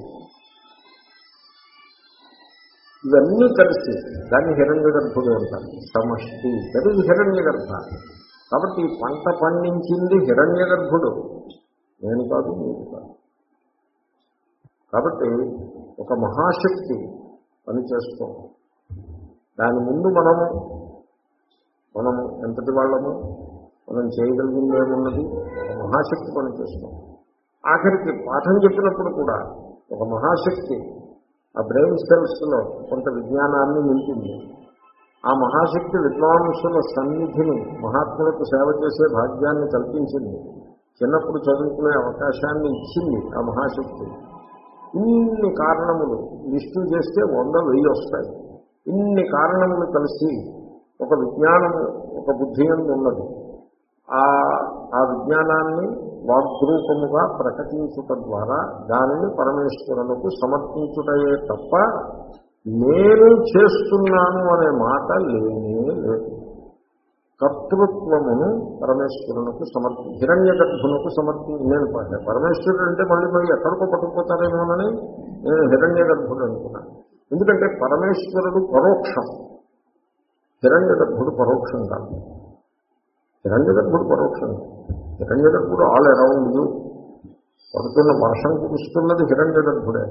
ఇవన్నీ కలిసి దాన్ని హిరణ్య గర్భుడు అంటారు. సమష్టి దట్ ఈజ్ హిరణ్య గర్భ. కాబట్టి పంట పండించింది హిరణ్య గర్భుడు, నేను కాదు, మీరు కాదు. కాబట్టి ఒక మహాశక్తి పనిచేస్తాం. దాని ముందు మనము మనము ఎంతటి వాళ్ళము, మనం చేయగలిగింది ఏమున్నది? ఒక మహాశక్తి పనిచేస్తాం. ఆఖరికి పాఠం చెప్పినప్పుడు కూడా ఒక మహాశక్తి ఆ బ్రెయిన్ సెల్స్లో కొంత విజ్ఞానాన్ని నింపింది. ఆ మహాశక్తి విద్వాంసుల సన్నిధిని, మహాత్ములకు సేవ చేసే భాగ్యాన్ని కల్పించింది. చిన్నప్పుడు చదువుకునే అవకాశాన్ని ఇచ్చింది ఆ మహాశక్తి. ఇన్ని కారణములు లిస్టు చేస్తే వంద వెయ్యి వస్తాయి. ఇన్ని కారణములు కలిసి ఒక విజ్ఞానము ఒక బుద్ధి యందు ఉన్నది. ఆ ఆ విజ్ఞానాన్ని వాగ్రూపముగా ప్రకటించుట ద్వారా దానిని పరమేశ్వరులకు సమర్పించుటయే తప్ప నేను చేస్తున్నాను అనే మాట లేనే లేదు. కర్తృత్వమును పరమేశ్వరునికి సమర్పి హిరణ్య గర్భునకు సమర్పి నేను పరమేశ్వరుడు అంటే మళ్ళీ మళ్ళీ ఎక్కడికో పట్టుకుపోతారేమోనని నేను హిరణ్య గర్భుడు అనుకున్నాను. ఎందుకంటే పరమేశ్వరుడు పరోక్షం, హిరణ్య గర్భుడు పరోక్షం కాదు. హిరణ్య గర్భుడు పరోక్షం, హిరణ్య గర్భుడు ఆల్ అరౌండ్ యూ. పడుతున్న వర్షం కురుస్తున్నది హిరణ్య గర్భుడే.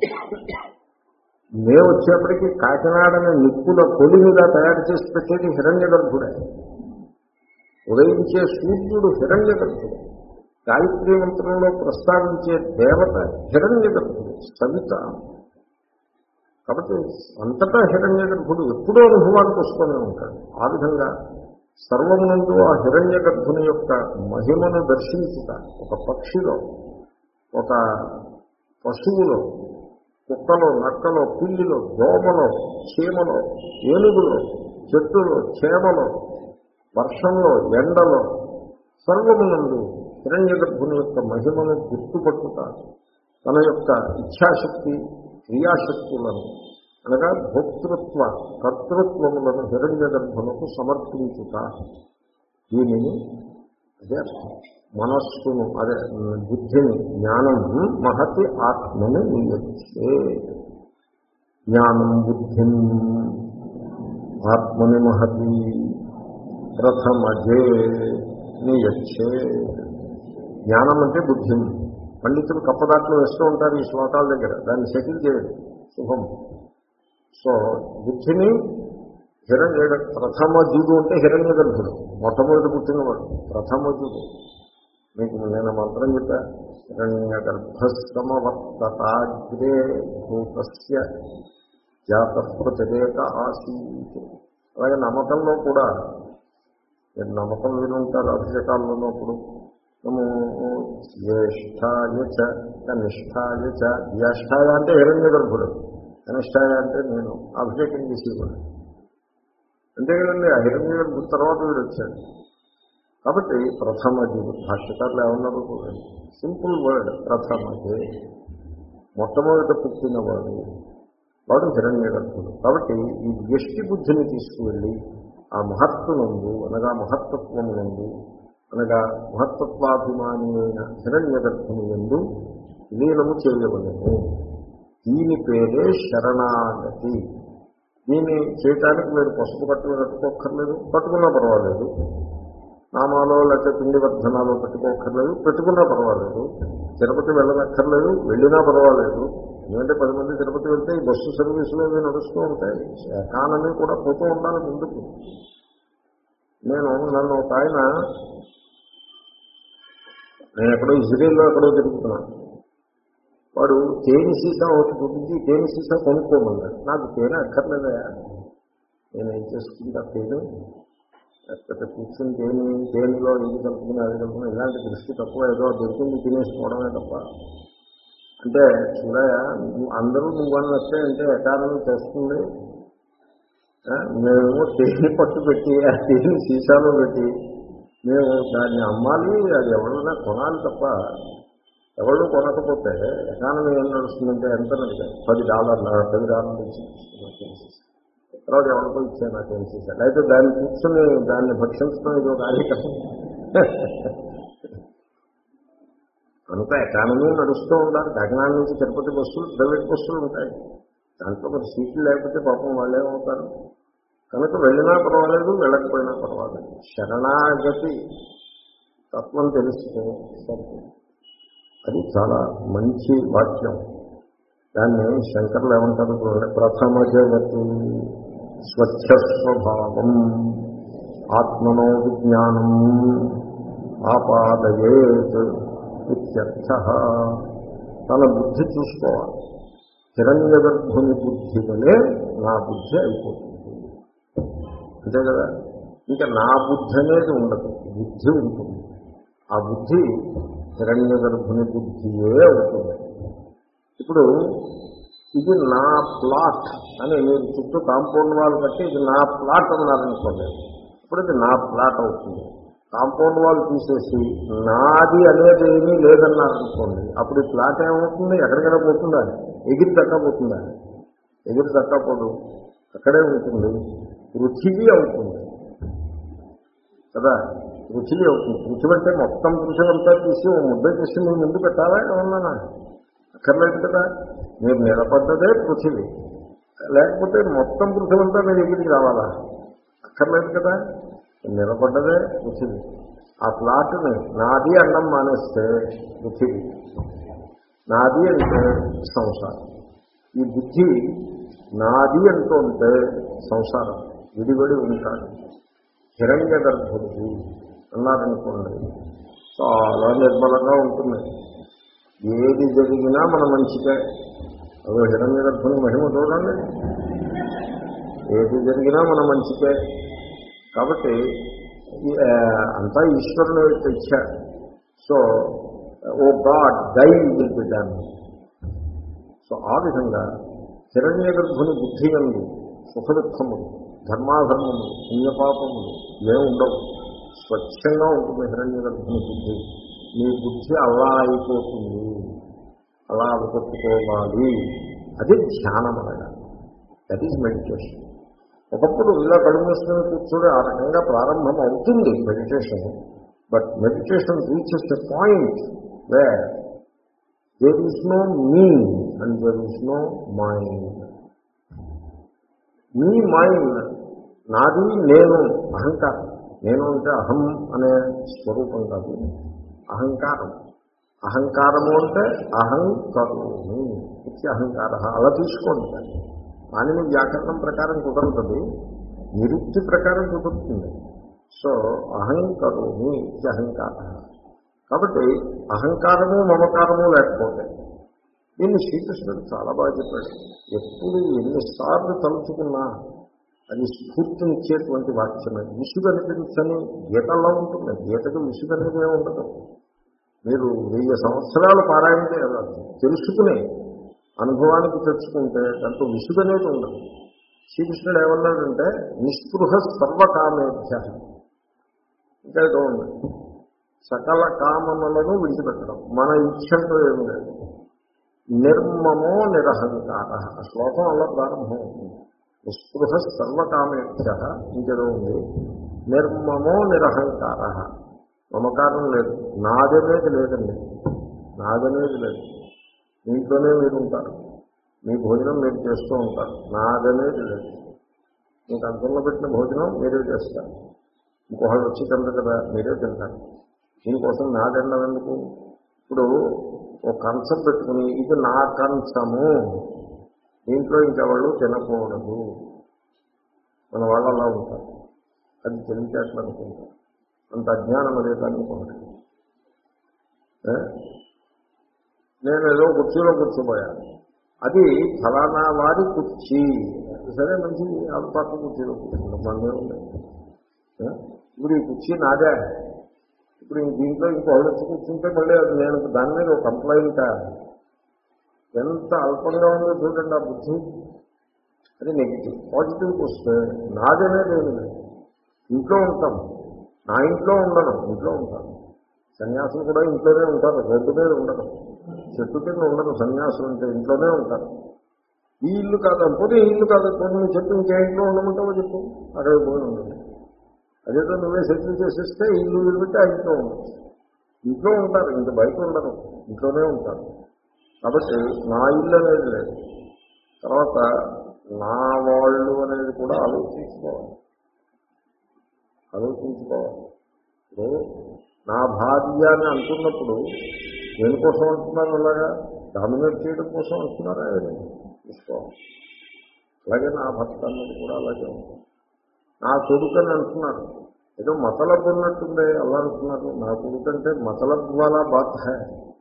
మే వచ్చేప్పటికీ కాకినాడని నిప్పుల పొలి మీద తయారు చేసి పెట్టేది హిరణ్య గర్భుడే. ఉదయించే సూర్యుడు హిరణ్య గర్భుడు. గాయత్రీ మంత్రంలో ప్రస్తావించే దేవత హిరణ్య గర్భుడు, సవిత. కాబట్టి అంతటా హిరణ్య గర్భుడు ఎప్పుడూ అనుభవానికి వస్తూనే ఉంటాడు. ఆ విధంగా సర్వమునందు ఆ హిరణ్య గర్భుని యొక్క మహిమను దర్శించుట ఒక పక్షిలో, ఒక పశువులో, కుక్కలో, నక్కలో, పిల్లిలో, దోమలో, చీమలో, ఏనుగులో, చెట్టులో, చేమలో, వర్షంలో, ఎండలో, సర్వమునందు హిరణ్య గర్భుని యొక్క మహిమను గుర్తుపట్టుట, తన యొక్క ఇచ్ఛాశక్తి క్రియాశక్తులను అనగా భోక్తృత్వ కర్తృత్వములను హిరణ్య గర్భునకు సమర్పించుట. దీనిని అదే మనస్సును, అదే బుద్ధిని, జ్ఞానం మహతి ఆత్మను నియచ్చే. జ్ఞానం బుద్ధిం ఆత్మని మహతి ప్రథమజే నియచ్చే. జ్ఞానం అంటే బుద్ధిం. పండితులు కప్పదాట్లు వేస్తూ ఉంటారు ఈ శ్లోకాల దగ్గర, దాన్ని సెటిల్ చేయడం శుభం. సో బుద్ధిని హిరణ్య ప్రథమ జుడు అంటే హిరణ్య గర్భుడు, మొట్టమొదటి పుట్టినవాడు ప్రథమజుడు. మీకు నేను మంత్రం చెప్పా, హిరణ్య గర్భస్తమవర్తతాగ్రే భూతస్య జాత ప్రతిరేక ఆసీత్. అలాగే నమ్మకంలో కూడా మీరు నమ్మకం వినుంటారు అభిషేకాల్లోనప్పుడు జ్యేష్ఠాయ చ కనిష్ఠాయ చ. జ్యేష్ఠాయ అంటే హిరణ్య గర్భుడు, కనిష్ఠాయ అంటే నేను అభిషేకం చేసేవాడు. అంతే కదండి, ఆ హిరణ్య గర్భుడు తర్వాత వీడు వచ్చాడు. కాబట్టి ప్రథమజీ భాష్యకారులు ఏమన్నారు చూడండి, సింపుల్ వర్డ్ ప్రథమజే, మొట్టమొదట పుట్టినవాడు వాడు హిరణ్య గర్భుడు. కాబట్టి ఈ వ్యష్టి బుద్ధిని తీసుకువెళ్ళి ఆ మహత్వనందు అనగా మహత్తత్వమునందు అనగా మహత్తత్వాభిమాని అయిన హిరణ్య గర్భుని యందు లీనము చేయవలెను. దీని పేరే శరణాగతి. దీన్ని చేయటానికి మీరు పసుపు కట్టులు కట్టుకోక్కర్లేదు, కట్టుకున్నా పర్వాలేదు. నామాలో లేకపోతే పిండి వర్ధనాలు పెట్టుకోక్కర్లేదు, పెట్టుకున్నా పర్వాలేదు. తిరుపతి వెళ్ళనక్కర్లేదు, వెళ్ళినా పర్వాలేదు. ఎందుకంటే పది మంది తిరుపతి వెళ్తే ఈ బస్సు సర్వీసులు అవి నడుస్తూ ఉంటాయి. ఎకానమీ కూడా పోతూ ఉండాలి ముందుకు. నేను నన్ను ఒక ఆయన, నేను ఎక్కడో ఇజ్రాయిల్లో ఎక్కడో తిరుగుతున్నాను, వాడు తేనె సీసా ఒకటి చూపించి తేనె సీసా కొనుక్కోమన్నాడు. నాకు తేనె అక్కర్లేదా, నేనేం చేసుకుంటా తేనె, లేకపోతే కూర్చుని తేనె తేనెలో ఇది కలుపుకుని అది కలుపుకుని ఇలాంటి దృష్టి తక్కువ, ఏదో దొరికింది తినేసుకోవడమే తప్ప. అంటే చూడయా, అందరూ నువ్వని వస్తే అంటే ఎకానమీ చేస్తుంది, మేము తేనె పట్టు పెట్టి ఆ తేనె సీసాలో పెట్టి మేము దాన్ని అమ్మాలి, అది ఎవరైనా కొనాలి తప్ప ఎవరు కొనకపోతే ఎకానమీ ఏం నడుస్తుందంటే ఎంత నడిచారు, పది డాలర్లు పది డాలర్లు ఇచ్చి తర్వాత ఎవరికో ఇచ్చాను నాకు ఏం చేశాను. అయితే దాన్ని కూర్చొని దాన్ని భక్షించడం ఇది ఒక కార్యక్రమం. కనుక ఎకానమీ నడుస్తూ ఉండాలి. కాకినాడ నుంచి తిరుపతి బస్సులు ప్రైవేట్ బస్సులు ఉంటాయి, దాంట్లో మరి సీట్లు లేకపోతే పాపం వాళ్ళే అవుతారు. కనుక వెళ్ళినా పర్వాలేదు, వెళ్ళకపోయినా పర్వాలేదు. శరణాగతి తత్వం తెలుసుకో, అది చాలా మంచి వాక్యం. దాన్ని శంకర్లు ఏమంటారు, ప్రథమ జగతు స్వచ్ఛ స్వభావం ఆత్మనో విజ్ఞానం ఆపాదయేత్ ఇత్యర్థః. తన బుద్ధి చూసుకోవాలి. హిరణ్య గర్భుని బుద్ధి వలె నా బుద్ధి అయిపోతుంది, అంతే కదా. ఇంకా నా బుద్ధి అనేది ఉండదు, బుద్ధి ఉంటుంది. ఆ బుద్ధి హిరణ్య గర్భుని బుద్ధియే అవుతుంది. ఇప్పుడు ఇది నా ప్లాట్ అని మీరు చుట్టూ కాంపౌండ్ వాళ్ళు కట్టి ఇది నా ప్లాట్ అన్నారనుకోండి, ఇప్పుడు ఇది నా ప్లాట్ అవుతుంది. కాంపౌండ్ వాళ్ళు తీసేసి నాది అనేది ఏమీ లేదన్నారనుకోండి, అప్పుడు ఈ ప్లాట్ ఏమవుతుంది, ఎక్కడికైనా పోతుందా, ఎగిరి దక్కపోతుందా, ఎగిరి దక్కపోదు, అక్కడే ఉంటుంది. పృథివీ అవుతుంది కదా, పృథివీ అవుతుంది. పృథివీ అంటే మొత్తం పృథివీ అంతా తీసి ఓ ముద్ద చేసి మీరు ముందు పెట్టాలా ఏమన్నా, అక్కర్లేదు కదా. మీరు నిలబడ్డదే పృథివీ, లేకపోతే మొత్తం పృథివీ అంతా మీరు ఎగిరికి రావాలా, అక్కర్లేదు కదా. నిలబడ్డదే పృథివీ. ఆ ప్లాట్ని నాది అన్నం మానేస్తే పృథివీ, నాది అంటే సంసారం. ఈ బుద్ధి నాది అంటూ ఉంటే సంసారం, విడివడి ఉంటాడు. హిరణ్య గర్భుడు అన్నారనుకోండి, చాలా నిర్మలంగా ఉంటుంది. ఏది జరిగినా మన మంచిగా. అదో హిరణ్య గర్భుని మహిమ చూడండి, ఏది జరిగినా మన మంచికే. కాబట్టి అంతా ఈశ్వరుని ఇచ్చ. So oh God thy will be done. So ఆ విధంగా హిరణ్య గర్భుని బుద్ధి యందు సుఖ దుఃఖములు, ధర్మాధర్మములు, పుణ్యపాపములు ఇవే ఉండవు, స్వచ్ఛంగా ఉంటుంది హిరణ్య గర్భుని బుద్ధి. మీ బుద్ధి అలా అయిపోతుంది, అలా అవగొట్టుకోవాలి. అది ధ్యానం అనగా, దట్ ఈజ్ మెడిటేషన్. ఒకప్పుడు ఇలా కళ్ళు మూసుకొని కూర్చొని ఆ రకంగా ప్రారంభం అవుతుంది meditation. But meditation reaches a point where there is no me and there is no mind. Me mind, నాది నేను, అహంకారం. నేను అంటే అహం అనే స్వరూపం కాదు, అహంకారం. అహంకారము అంటే అహంకరోమి ఇది అహంకార. అలా తీసుకోండి. కానీ మీ వ్యాకరణం ప్రకారం కుదరుతుంది, నిరుక్తి ప్రకారం కుదురుతుంది. సో అహంకరోమి ఇది అహంకార. కాబట్టి అహంకారము మమకారము లేకపోతే, దీన్ని శ్రీకృష్ణుడు చాలా బాగా చెప్పాడు. ఎప్పుడు ఎన్నిసార్లు తలుచుకున్నా అది స్ఫూర్తినిచ్చేటువంటి వాక్యమే. విసుగు అనిపించని గీతల్లో ఉంటుంది, గీతకు విసుగు అనేది ఉండదు. మీరు వెయ్యి సంవత్సరాలు పారాయణ చేయాలి, తెలుసుకుని అనుభవానికి తెచ్చుకుంటే దాంట్లో విసుగు అనేది ఉండదు. శ్రీకృష్ణుడు ఏమన్నాడంటే నిస్పృహ సర్వకామేభ్య, ఇంకా ఏదో ఉంది, సకల కామములను విడిచిపెట్టడం, మన ఇచ్ఛంతో ఏమి లేదు. నిర్మమో నిరహంకార, ఆ శ్లోకం అలా ప్రారంభం అవుతుంది. నిస్పృహ సర్వకామేభ్య, ఇంకేదో ఉంది, నిర్మమో నిరహంకార, మమకారం లేదు, నాదనేది లేదండి, నాదనేది లేదు. ఇంట్లోనే మీరు ఉంటారు, మీ భోజనం మీరు చేస్తూ ఉంటారు, నాదనేది లేదు. మీకు అంతంలో పెట్టిన భోజనం మీరే చేస్తారు. ఇంకొకళ్ళు వచ్చి తింటారు కదా, మీరే తింటారు. దీనికోసం నా తినడం ఎందుకు? ఇప్పుడు ఒక కంచం పెట్టుకుని ఇది నా కంచము, దీంట్లో ఇంకెవాళ్ళు తినకూడదు, మన వాళ్ళు అలా ఉంటారు. అది తెలివితేటలు అనుకుంటారు. అంత అజ్ఞానం అనేది అనుకోండి. నేను ఏదో కుర్చీలో కూర్చోబోయాను, అది ఫలానా వారి కుర్చీ, సరే మంచి పక్క కుర్చీలో కూర్చుంటాం, మనమే ఉంది. ఇప్పుడు ఈ కుర్చీ నాదే, ఇప్పుడు దీంట్లో ఇంకో వచ్చి కూర్చుంటే మళ్ళీ అది నేను దాని మీద ఒక కంప్లైంట్. ఎంత అల్పంగా ఉందో చూడండి ఆ బుద్ధి. అది నెగిటివ్. పాజిటివ్కి వస్తే నాదనేది ఏమి లేదు. ఇంట్లో ఉంటాం, నా ఇంట్లో ఉండను, ఇంట్లో ఉంటాను. సన్యాసులు కూడా ఇంట్లోనే ఉంటారు, రోడ్డు మీద ఉండరు, చెట్టు కింద ఉండరు. సన్యాసులు అంటే ఇంట్లోనే ఉంటారు. ఈ ఇల్లు కాకపోతే ఈ ఇల్లు కాకపోతే నువ్వు చెట్టు ఇంకే ఇంట్లో ఉండమంటావో చెప్పు, అక్కడ పోయి ఉండదు. అదేదో నువ్వే సెటిల్ చేసేస్తే ఇల్లు విడిపెట్టి ఆ ఇంట్లో ఉండదు. ఇంట్లో ఉంటారు, ఇంక బయట ఉండరు, ఇంట్లోనే ఉంటారు. కాబట్టి నా ఇల్లు అనేది లేదు. తర్వాత నా వాళ్ళు అనేది కూడా ఆలోచించుకోవాలి ఆలోచించుకోవాలి ఇప్పుడు నా భార్య అని అంటున్నప్పుడు దేనికోసం అంటున్నారు? అలాగా డామినేట్ చేయడం కోసం అంటున్నారా? చూసుకోవాలి. అలాగే నా భర్త అన్నది కూడా అలాగే ఉంటుంది. నా కొడుకు అని అంటున్నారు, ఏదో మతలబ్ ఉన్నట్టుంది అలా అంటున్నారు. నా కొడుకు అంటే మతలబ్ వాలా బాత్ హై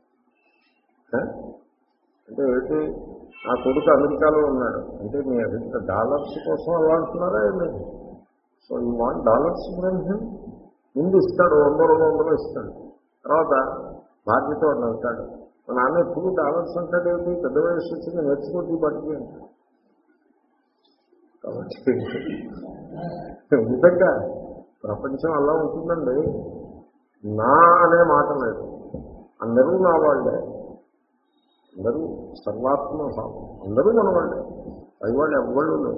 అంటే ఏంటి? నా కొడుకు అమెరికాలో ఉన్నాడు అంటే మీ అమెరికా డాలర్స్ కోసం అలా అంటున్నారా ఏమి? సో ఈ వాంట్ డాలర్స్ ఫ్రమ్ హిమ్. ముందు ఇస్తాడు, వంద రెండు వందలు ఇస్తాడు. తర్వాత బాధ్యత అంటాడు, మా నాన్న ఎప్పుడు డాలర్స్ అంటాడు ఏమిటి, పెద్ద వయసు వచ్చింది నేర్చుకోవచ్చు బట్టి అంటాడు. కాబట్టి నిజంగా ప్రపంచం అలా ఉంటుందండి. నా అనే మాట లేదు, అందరూ నా వాళ్ళే, అందరూ సర్వాత్మ భావం, అందరూ మన వాళ్ళే, పైవాళ్ళు ఎవ్వళ్ళు లేదు.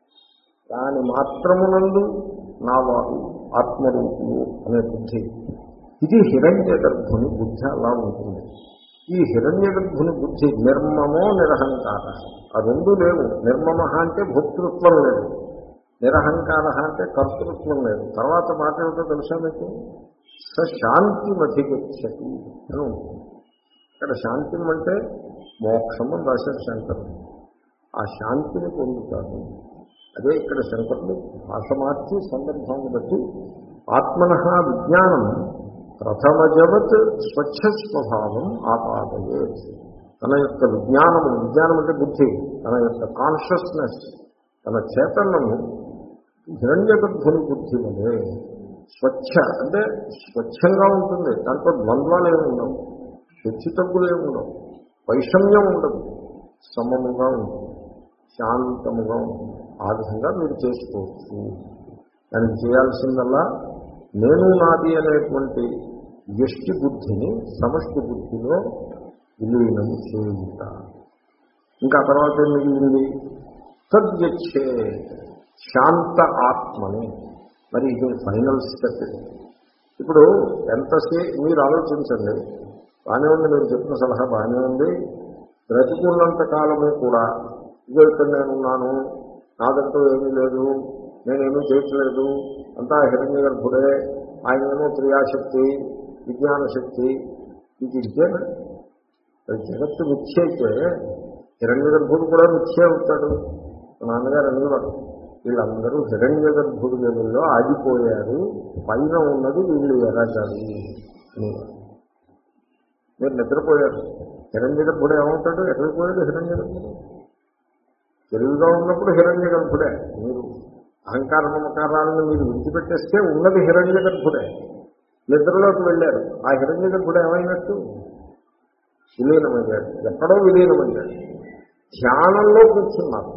దాని మాత్రమునందు నా వారు ఆత్మరూపులు అనే బుద్ధి. ఇది హిరణ్య గర్భుని బుద్ధి అలా ఉంటుంది. ఈ హిరణ్య గర్భుని బుద్ధి నిర్మమో నిరహంకార, ఆ రెండు లేవు. నిర్మమ అంటే భోక్తృత్వం లేదు, నిరహంకార అంటే కర్తృత్వం లేదు. తర్వాత మాట ఏమిటో తెలుసా మీకు? స శాంతి మధిగచ్చతి అని ఉంటుంది. ఇక్కడ శాంతి అంటే మోక్షము అని రాశారు శంకరుడు. ఆ శాంతిని పొందుతారు. అదే ఇక్కడ శంకరుడు భాష మార్చి సందర్భాన్ని బట్టి ఆత్మన విజ్ఞానం ప్రథమజవత్ స్వచ్ఛ స్వభావం ఆపాదయే. తన యొక్క విజ్ఞానము, విజ్ఞానం అంటే బుద్ధి, తన యొక్క కాన్షియస్నెస్, తన చేతనము హిరణ్య గర్భుని బుద్ధి వలె స్వచ్ఛ అంటే స్వచ్ఛంగా ఉంటుంది. దాంట్లో ద్వంద్వాలు ఏమి ఉండవు, హెచ్చు తగ్గులు ఏమి ఉండవు, వైషమ్యం ఉండదు, సమముగా ఉంటుంది, శాంతముగా ఉంటుంది. ఆ విధంగా మీరు చేసుకోవచ్చు. దానికి చేయాల్సిందల్లా నేను నాది అనేటువంటి వ్యష్టి బుద్ధిని సమష్టి బుద్ధిలో విలీనము చేయుట. ఇంకా తర్వాత ఏం మిగిలింది? తద్యచ్చే శాంత ఆత్మని. మరి ఇది ఫైనల్ స్టెప్. ఇప్పుడు ఎంతసేపు మీరు ఆలోచించండి, బాగానే ఉంది, మీరు చెప్పిన సలహా బాగానే ఉంది. బ్రతికున్నంత కాలము కూడా ఇదో ఇక్కడ నేనున్నాను, నాదంటూ ఏమీ లేదు, నేనేమీ చేయట్లేదు, అంతా హిరణ్య గర్భుడే, ఆయనేమో క్రియాశక్తి, విజ్ఞాన శక్తి, ఇది ఇదేనా? జగత్తు మిథ్య అయితే హిరణ్య గర్భుడు కూడా మిథ్య అవుతాడు. మా నాన్నగారు అనేవారు, వీళ్ళందరూ హిరణ్య గర్భుడు లెవెల్లో ఆగిపోయారు, పైన ఉన్నది వీళ్ళు ఎరగాలి అనేవారు. మీరు నిద్రపోయారు, హిరణ్య గర్భుడు ఏమవుతాడు? ఎక్కడికి పోయాడు హిరణ్య గర్భుడు? తెలుగుగా ఉన్నప్పుడు హిరణ్య గర్భుడే. మీరు అహంకార మమకారాలను మీరు విడిచిపెట్టేస్తే ఉన్నది హిరణ్య గర్భుడే. నిద్రలోకి వెళ్ళారు, ఆ హిరణ్య గర్భుడు ఏమైనట్టు? విలీనమయ్యాడు, ఎక్కడో విలీనమయ్యాడు. ధ్యానంలో కూర్చున్నారు,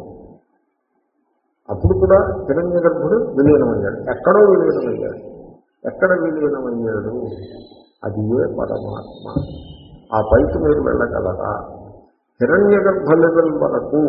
అప్పుడు కూడా హిరణ్య గర్భుడు విలీనమయ్యాడు, ఎక్కడో విలీనమయ్యాడు. ఎక్కడ విలీనమయ్యాడు? అది ఏ పరమాత్మ. ఆ పైకి మీరు వెళ్ళగలరా? హిరణ్య గర్భ లెవెల్ వరకు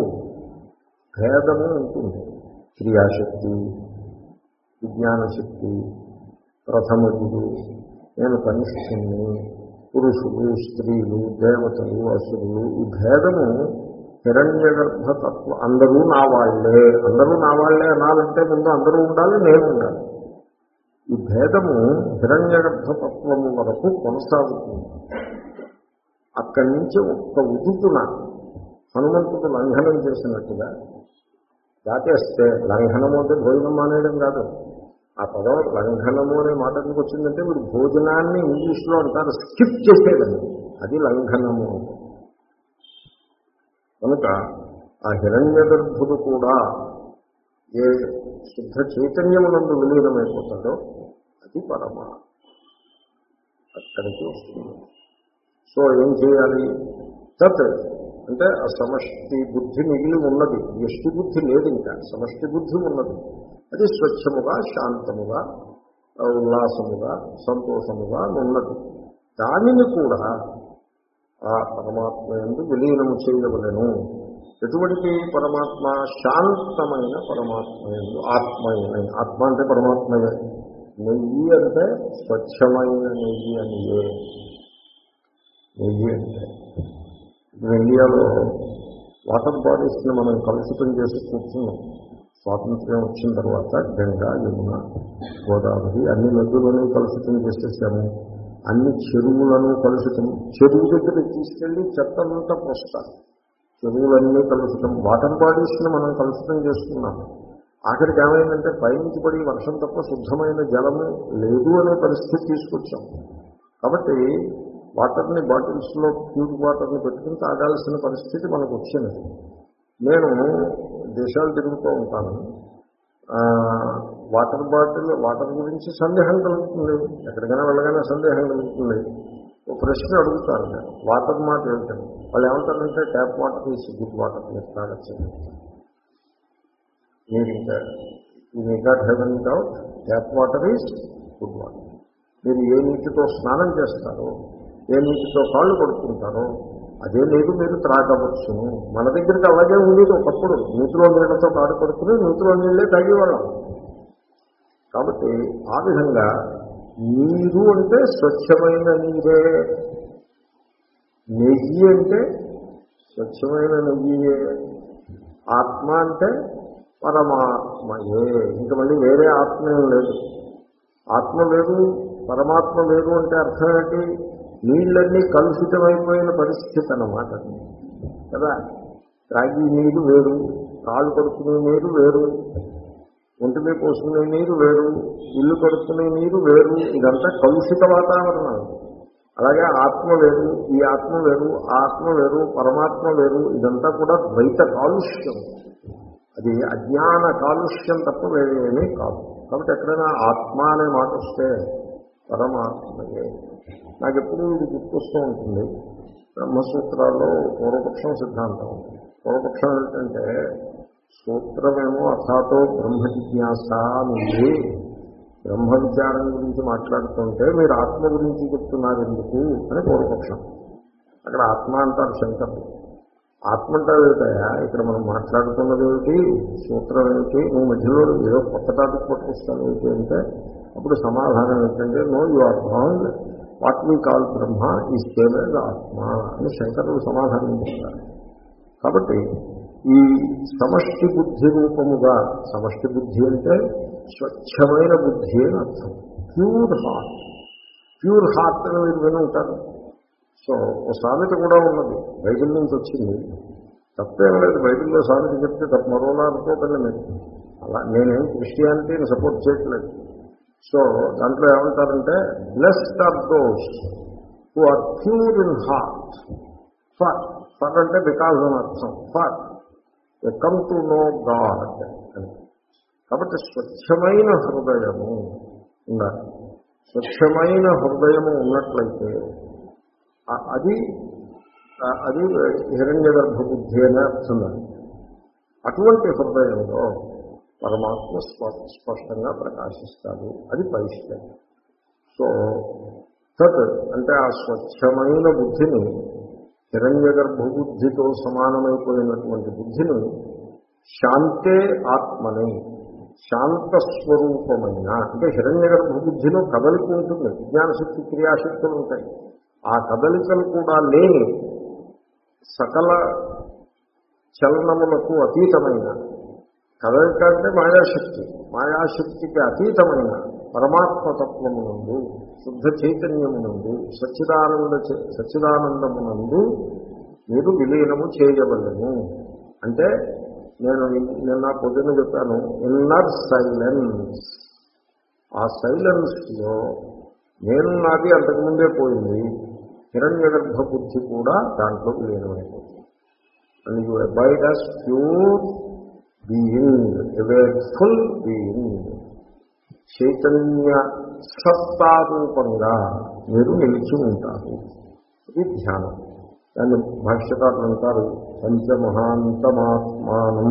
భేదము ఉంటుంది. క్రియాశక్తి, విజ్ఞానశక్తి, ప్రథమజుడు, నేను కనిష్ఠుని, పురుషులు, స్త్రీలు, దేవతలు, అసురులు, ఈ భేదము హిరణ్య గర్భతత్వం. అందరూ నా వాళ్లే, అందరూ నా వాళ్లే అనాలంటే ముందు అందరూ ఉండాలి, నేను ఉండాలి. ఈ భేదము హిరణ్యగర్భతత్వము వరకు కొనసాగుతుంది. అక్కడి నుంచి ఒక్క ఉదుపున హనుమంతుడు లంఘనం చేసినట్టుగా దాటేస్తే, లంఘనము అంటే భోజనం మానేయడం కాదు, ఆ పదం లంఘనము అనే మాట ఎందుకు వచ్చిందంటే మీరు భోజనాన్ని ఇంగ్లీష్లో అంటారు స్కిప్ చేసేదండి, అది లంఘనము. కనుక ఆ హిరణ్యగర్భుడు కూడా ఏ శుద్ధ చైతన్యమునందు విలీనమైపోతాడో అది పరమ, అక్కడికి వస్తుంది. సో ఏం చేయాలి? తత్ అంటే ఆ సమష్టి బుద్ధి మిగిలి ఉన్నది, వ్యష్టి బుద్ధి లేదు, ఇంకా సమష్టి బుద్ధి ఉన్నది. అది స్వచ్ఛముగా, శాంతముగా, ఉల్లాసముగా, సంతోషముగా ఉన్నది. దానిని కూడా ఆ పరమాత్మ యందు విలీనము చేయవలెను. ఎటువంటి పరమాత్మ? శాంతమైన పరమాత్మ యందు, ఆత్మయే. ఆత్మ అంటే పరమాత్మయే. నెయ్యి అంటే స్వచ్ఛమైన నెయ్యి అని. ఏ నెయ్యి అంటే ఇప్పుడు ఇండియాలో వాటర్ బాడీస్ని మనం కలుషితం చేసి కూర్చున్నాం. స్వాతంత్ర్యం వచ్చిన తర్వాత గంగా, యమున, గోదావరి అన్ని నదులను కలుషితం చేసేసాము. అన్ని చెరువులను కలుషితం, చెరువు దగ్గర తీసుకెళ్ళి చెత్తనంతా పోస్తారు. చెరువులన్నీ కలుషితం, వాటర్ బాడీస్ని మనం కలుషితం చేస్తున్నాము. ఆఖరికి ఏమైందంటే పైనుంచి పడి వర్షం తప్ప శుద్ధమైన జలము లేదు అనే పరిస్థితి తీసుకొచ్చాం. కాబట్టి వాటర్ని బాటిల్స్లో ప్యూర్ వాటర్ని పెట్టుకుని తాగాల్సిన పరిస్థితి మనకు వచ్చింది. నేను దేశాలు తిరుగుతూ ఉంటాను. వాటర్ బాటిల్ వాటర్ గురించి సందేహం కలుగుతుంది, ఎక్కడికైనా వెళ్ళగానే సందేహం కలుగుతుంది. ఒక ప్రశ్న అడుగుతారు నేను, వాటర్ మాట ఏమిటండి? వాళ్ళు ఏమంటారంటే tap water is good water, మీరు తాగచ్చు. మీరు ఇంకా ఈ నిఘాట్ హెవెన్ doubt, tap water is good water. మీరు ఏ నీటితో స్నానం చేస్తారో, ఏ నీటితో కాళ్ళు కొడుకుంటారో అదే నీరు మీరు త్రాగవచ్చును. మన దగ్గరికి అలాగే ఉండేది ఒకప్పుడు, నీటిలో నీళ్లతో కాడు కొడుకుని నీటిలో నీళ్ళే తాగేవాళ్ళం. కాబట్టి ఆ విధంగా నీరు అంటే స్వచ్ఛమైన నీరే, నెయ్యి అంటే స్వచ్ఛమైన నెయ్యే, ఆత్మ అంటే పరమాత్మయే. ఇంకా మళ్ళీ వేరే ఆత్మ ఏం లేదు. ఆత్మ లేదు, పరమాత్మ లేదు అంటే అర్థం ఏంటి? నీళ్ళన్నీ కలుషితమైపోయిన పరిస్థితి అన్నమాట కదా. త్రాగి నీరు వేరు, కాళ్ళు కడుక్కునే నీరు వేరు, ఒంటిమే పోసుకునే నీరు వేరు, ఇల్లు కడుక్కునే నీరు వేరు. ఇదంతా కలుషిత వాతావరణం. అలాగే ఆత్మ వేరు, ఈ ఆత్మ వేరు, ఆత్మ వేరు, పరమాత్మ వేరు. ఇదంతా కూడా ద్వైత కాలుష్యం. అది అజ్ఞాన కాలుష్యం తప్ప వేరేమీ కాదు. కాబట్టి ఎక్కడైనా ఆత్మ అనే మాట వస్తే పరమాత్మయే. నాకు ఎప్పుడు ఇది గుర్తొస్తూ ఉంటుంది. బ్రహ్మసూత్రాల్లో పూర్వపక్షం సిద్ధాంతం. పూర్వపక్షం ఏంటంటే సూత్రమేమో అథాతో బ్రహ్మ జిజ్ఞాస నుండి బ్రహ్మ విచారం గురించి మాట్లాడుతుంటే మీరు ఆత్మ గురించి చెప్తున్నారు ఎందుకు అని పూర్వపక్షం. అక్కడ ఆత్మ అంటారు శంకరులు. ఆత్మ అంటావేటయా, ఇక్కడ మనం మాట్లాడుతున్నది ఏమిటి, సూత్రం ఏమిటి, నువ్వు మధ్యలో ఏదో కొత్త టాపిక్ పట్టుకొస్తాను ఏమిటి అంటే అప్పుడు సమాధానం ఏంటంటే no you are wrong, what we call Brahma is same as ఆత్మ అని శంకరులు సమాధానం చేస్తారు. కాబట్టి ఈ సమష్టి బుద్ధి రూపముగా, సమష్టి బుద్ధి అంటే స్వచ్ఛమైన బుద్ధి అని అర్థం. ప్యూర్ హార్ట్, ప్యూర్ హార్ట్ అని మీరు విని ఉంటారు. సో ఓ సామెత కూడా ఉన్నది, బైబిల్ నుంచి వచ్చింది. తప్పేం లేదు, బైబిల్లో సామెత చెప్తే తప్ప మరోలా అనుకోకండి మీరు. అలా నేనేం క్రిస్టియానిటీని సపోర్ట్ చేయట్లేదు. సో దాంట్లో ఏమంటారంటే blessed are those who are pure in heart. For for అంటే బికాజ్ అని అర్థం. For they come to know God అని. కాబట్టి స్వచ్ఛమైన హృదయము ఉండాలి. స్వచ్ఛమైన హృదయము ఉన్నట్లయితే అది అది హిరణ్య గర్భ బుద్ధి అనే అర్థం. అటువంటి హృదయంలో పరమాత్మ స్పష్టంగా ప్రకాశిస్తాడు. అది పరిష్కారం. సో తత్ అంటే ఆ స్వచ్ఛమైన బుద్ధిని, హిరణ్య గర్భ బుద్ధితో సమానమైపోయినటువంటి బుద్ధిని శాంతే ఆత్మని, శాంతస్వరూపమైన, అంటే హిరణ్య గర్భ బుద్ధిలో కదలిక ఉంటుంది, విజ్ఞానశక్తి క్రియాశక్తులు ఉంటాయి. ఆ కదలికలు కూడా లేని సకల చలనములకు అతీతమైన, కదలిక అంటే మాయాశక్తి, మాయాశక్తికి అతీతమైన పరమాత్మతత్వమునందు శుద్ధ చైతన్యమునందు సచ్చిదానంద సచ్చిదానందమునందు మీరు విలీనము చేయవలెను. అంటే నేను నిన్న పొద్దున్న చెప్పాను, ఇన్నర్ సైలెన్స్. ఆ సైలెన్స్లో నేను నాది అంతకుముందే పోయింది, హిరణ్య గర్భ బుద్ధి కూడా దాంట్లో విలీనమైపోతుంది. And you abide as pure being, awareful being, చైతన్య సత్తారూపంగా మీరు నిలిచి ఉంటారు. ఇది ధ్యానం. దాన్ని భాష్యకారులు అంటారు పంచమహాంతమాత్మానం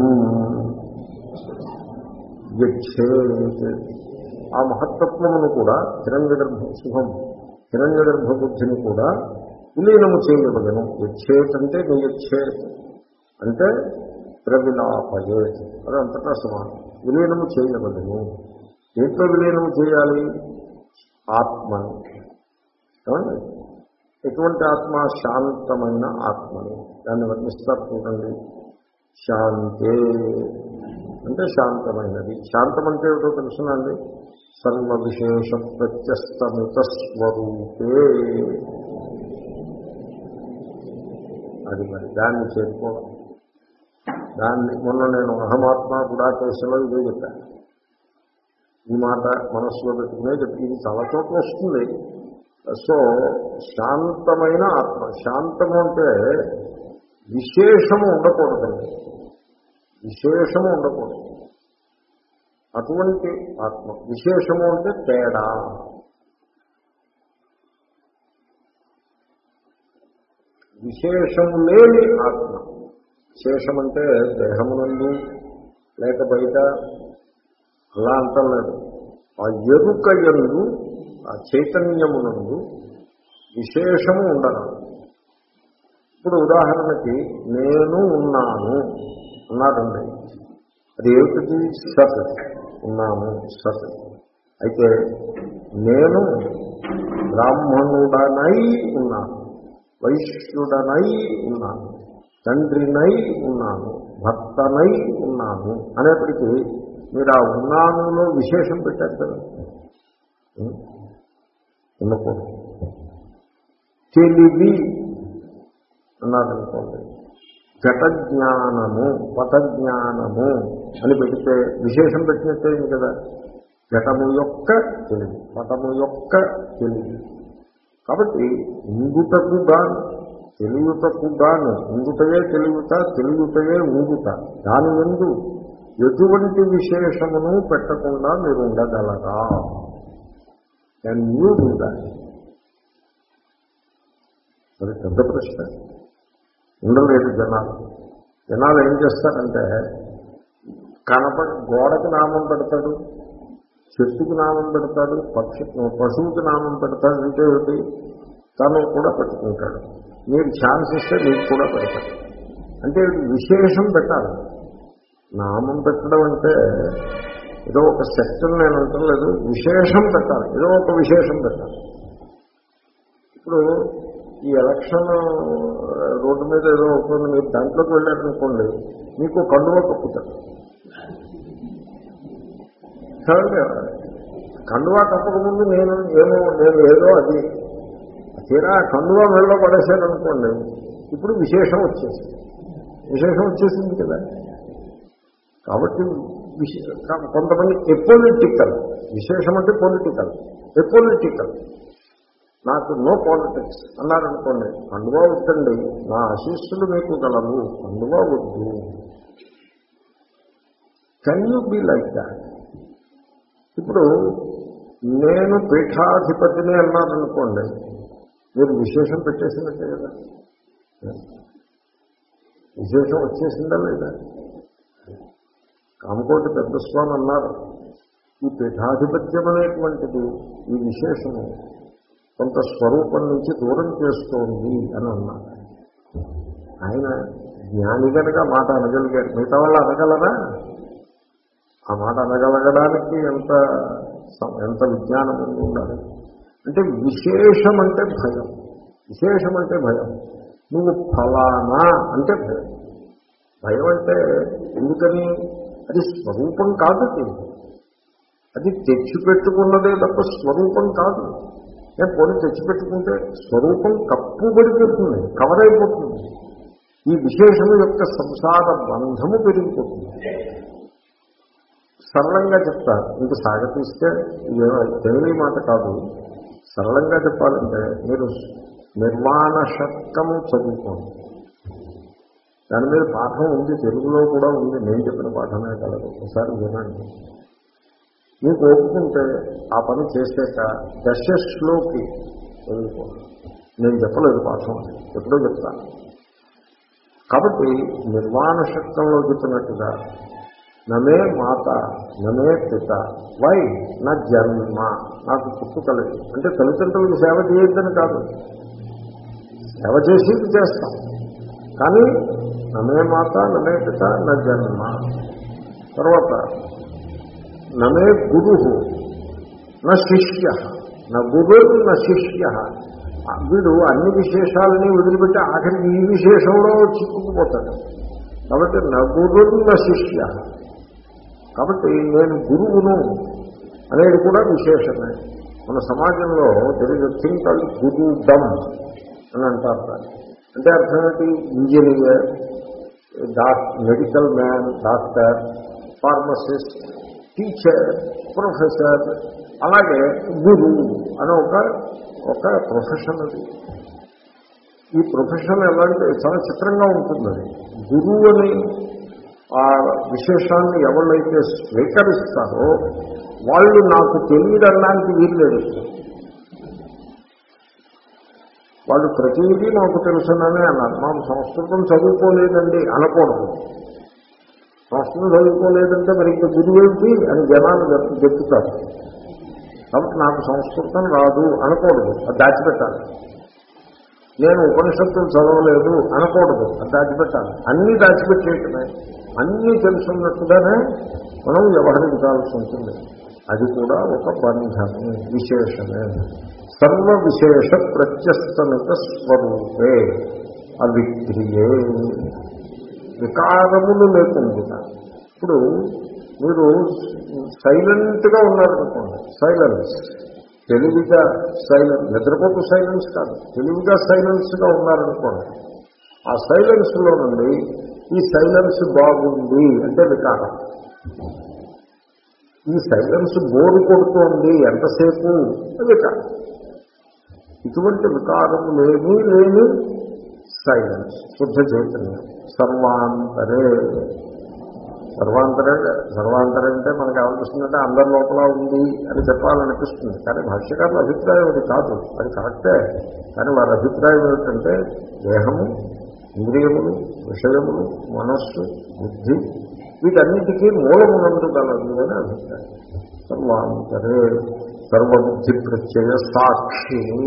యచ్ఛేత్. ఆ మహత్తత్వమును కూడా హిరణ్య గర్భ శుభం హిరణ్య గర్భ బుద్ధిని కూడా విలీనము చేయవలెను. యచ్ఛేత్ అంటే నియచ్ఛేత్ అంటే ప్రవిలాపయేత్, అది అంతటా సమానం. విలీనము చేయవలెను. దేంట్లో విలీనము చేయాలి? ఆత్మని. ఏమండి? ఎటువంటి ఆత్మ? శాంతమైన ఆత్మని. దాన్ని వర్ణిస్తారు చూడండి. శాంతే అంటే శాంతమైనది. శాంతం అంటే ఏమిటో తెలుసునండి? సర్వ విశేష ప్రత్యస్తమిత స్వరూపే. అది మరి దాన్ని చేరుకోవడం. దాన్ని మొన్న నేను అహమాత్మ గుడాకేశలో ఇదే చెప్పాను. ఈ మాట మనస్సులో పెట్టుకునే చెప్పి ఇది చాలా చోట్ల వస్తుంది. సో శాంతమైన ఆత్మ. శాంతము అంటే విశేషము ఉండకూడదండి, విశేషము ఉండకూడదు. అటువంటి ఆత్మ. విశేషము అంటే తేడా. విశేషము లేని ఆత్మ. విశేషం అంటే దేహమునందు లేక బయట అలా అంటలేదు. ఆ ఎరుక యందు, ఆ చైతన్యమునందు విశేషము ఉండదు. ఇప్పుడు ఉదాహరణకి నేను ఉన్నాను అన్నాడండి. అది ఏమిటి? సత్. ఉన్నాను సత్. అయితే నేను బ్రాహ్మణుడనై ఉన్నాను, వైశ్యుడనై ఉన్నాను, తండ్రినై ఉన్నాను, భర్తనై ఉన్నాను అనేప్పటికీ మీరు ఆ ఉన్నానులో విశేషం పెట్టారు కదా. ఉండకూడదు. తెలివి అన్నారనుకోండి, ఘట జ్ఞానము, పట జ్ఞానము అని పెడితే విశేషం పెట్టినట్టేది కదా. ఘటము యొక్క తెలివి, పటము యొక్క తెలివి. కాబట్టి ఇంగుటకు గాను తెలియుటకు గాను, ఇంగుటయే తెలియుట, తెలియుటయే ఉంగుట, దాని ఎందు ఎటువంటి విశేషమును పెట్టకుండా మీరు ఉండగలరా? Can you do that? అది పెద్ద ప్రశ్న. ఉండలేదు జనాలు. జనాలు ఏం చేస్తారంటే కనపడి గోడకి నామం పెడతాడు, చెట్టుకు నామం పెడతాడు, పక్షి పశువుకి నామం పెడతాడు. అంటే ఏమిటి? తను కూడా పెట్టుకుంటాడు. మీరు ఛాన్స్ ఇస్తే మీకు కూడా పెడతాడు. అంటే విశేషం పెట్టాలి. నామం పెట్టడం అంటే ఏదో ఒక సెక్షన్ నేను అంటలేదు, విశేషం పెట్టాలి. ఏదో ఒక విశేషం పెట్టాలి. ఇప్పుడు ఈ ఎలక్షన్ రోడ్డు మీద ఏదో అవుతుంది, మీరు దాంట్లోకి వెళ్ళారనుకోండి, మీకు కండువా కప్పుతారు. కండువా కప్పకముందు నేను ఏమో నేను ఏదో అది తీరా కండువా మెళ్ళలో పడేశారనుకోండి, ఇప్పుడు విశేషం వచ్చేసింది. విశేషం వచ్చేసింది కదా. కాబట్టి కొంతమంది ఎపోలిటికల్, విశేషం అంటే పొలిటికల్, ఎపోలిటికల్, నాకు నో పాలిటిక్స్ అన్నారనుకోండి, కండువా వద్దండి, నా ఆశీస్సులు మీకు గలవు, కండువా వద్దు. Can you be like that? ఇప్పుడు నేను పీఠాధిపతిని అన్నారనుకోండి, మీరు విశేషం పెట్టేసినట్టే కదా. విశేషం వచ్చేసిందా లేదా? కామకోటి పెద్ద స్వామి అన్నారు, ఈ పీఠాధిపత్యం అనేటువంటిది, ఈ విశేషము కొంత స్వరూపం నుంచి దూరం చేస్తోంది అని అన్నారు. ఆయన జ్ఞాని కనుక మాట అనగలిగారు. మిగతా వాళ్ళు అనగలరా? ఆ మాట అనగలగడానికి ఎంత ఎంత విజ్ఞానం ఉండాలి. అంటే విశేషం అంటే భయం. విశేషం అంటే భయం. నువ్వు ఫలానా అంటే భయం. భయం అంటే ఎందుకని? అది స్వరూపం కాదు. అది తెచ్చిపెట్టుకున్నదే తప్ప స్వరూపం కాదు. నేను పోనీ తెచ్చిపెట్టుకుంటే స్వరూపం కప్పుబడిపోతుంది, కవర్ అయిపోతుంది. ఈ విశేషము యొక్క సంసార బంధము పెరిగిపోతుంది. సరళంగా చెప్తా, ఇంక సాగతీస్తే ఇదేమో తెలివి మాట కాదు. సరళంగా చెప్పాలంటే మీరు నిర్వాణ షట్కము చదువుకోండి. దాని మీద పాఠం ఉంది, తెలుగులో కూడా ఉంది, నేను చెప్పిన పాఠమే కలదు. ఒకసారి వినండి. మీకు ఒప్పుకుంటే ఆ పని చేసాక దశశ్లోకి చదువుకోండి. నేను చెప్పలేదు పాఠం, ఎప్పుడో చెప్తాను. కాబట్టి నిర్వాణ శక్తంలో చెప్పినట్టుగా నమే మాత నమే పిత వై నా జన్మ, నాకు పుట్టుకలేదు అంటే తల్లిదండ్రులకు సేవ చేయొద్దని కాదు, సేవ చేసేది చేస్తాం. కానీ నమే మాత నమే పిత నా జన్మ. తర్వాత నమే గురు నా శిష్య, నా గురు నా శిష్య. వీడు అన్ని విశేషాలని వదిలిపెట్టి ఆఖరికి ఈ విశేషంలో చిక్కుకుపోతాడు. కాబట్టి నా గురు నా శిష్య. కాబట్టి నేను గురువును అనేది కూడా విశేషమే. మన సమాజంలో తెలియదు థింక్ కాదు గురుదం అని అంటారు. అంటే అర్థమేంటి? Engineer, doc medical man, doctor, pharmacist, teacher, professor, అలాగే గురువు అని ఒక ఒక ప్రొఫెషన్. అది ఈ ప్రొఫెషన్ ఎలా అంటే చాలా చిత్రంగా ఉంటుంది. అది గురువు అని ఆ విశేషాన్ని ఎవరైతే స్వీకరిస్తారో వాళ్ళు నాకు తెలియదనడానికి వీలు లేదు. వాళ్ళు ప్రతిదీ నాకు తెలుసునని అన్నారు. మాకు సంస్కృతం చదువుకోలేదండి అనకూడదు. సంస్కృతం చదువుకోలేదంటే మరి ఇంకా గురువేంటి అని జనాలు చెప్తారు. కాబట్టి నాకు సంస్కృతం రాదు అనకూడదు, అది దాచిపెట్టాలి. నేను ఉపనిషత్తులు చదవలేదు అనకూడదు, అది దాచిపెట్టాలి. అన్నీ దాచిపెట్టేయటమే, అన్నీ తెలుసున్నట్టుగానే మనం వ్యవహరించాల్సి ఉంటుంది. అది కూడా ఒక బంధమే, విశేషమే. సర్వ విశేష ప్రత్యస్తమిత స్వరూపే అవిక్రియే. వికారములు లేకుండా ఇప్పుడు మీరు సైలెంట్గా ఉన్నారనుకోండి, సైలెన్స్, తెలివిగా సైలెన్స్, నిద్రపోతూ సైలెన్స్ కాదు, తెలివిగా సైలెన్స్గా ఉన్నారనుకోండి. ఆ సైలెన్స్లో నుండి ఈ సైలెన్స్ బాగుంది అంటే వికారం. ఈ సైలెన్స్ బోరు కొడుతోంది ఎంతసేపు వికారం. ఇటువంటి వికారం లేని లేని సైలెన్స్, శుద్ధ చైతన్యం. సర్వాంతరే, సర్వాంతరే సర్వాంతరే అంటే మనకు ఏమనిపిస్తుందంటే అందరి లోపల ఉంది అని చెప్పాలనిపిస్తుంది. కానీ భాష్యకారుల అభిప్రాయం అది కాదు, అది కరెక్టే. కానీ వారి అభిప్రాయం ఏమిటంటే దేహము, ఇంద్రియములు, విషయములు, మనస్సు, బుద్ధి వీటన్నిటికీ మూలమునందు గలదు అని అభిప్రాయం. సర్వాంతరే సర్వబుద్ధి ప్రత్యయ సాక్షిని.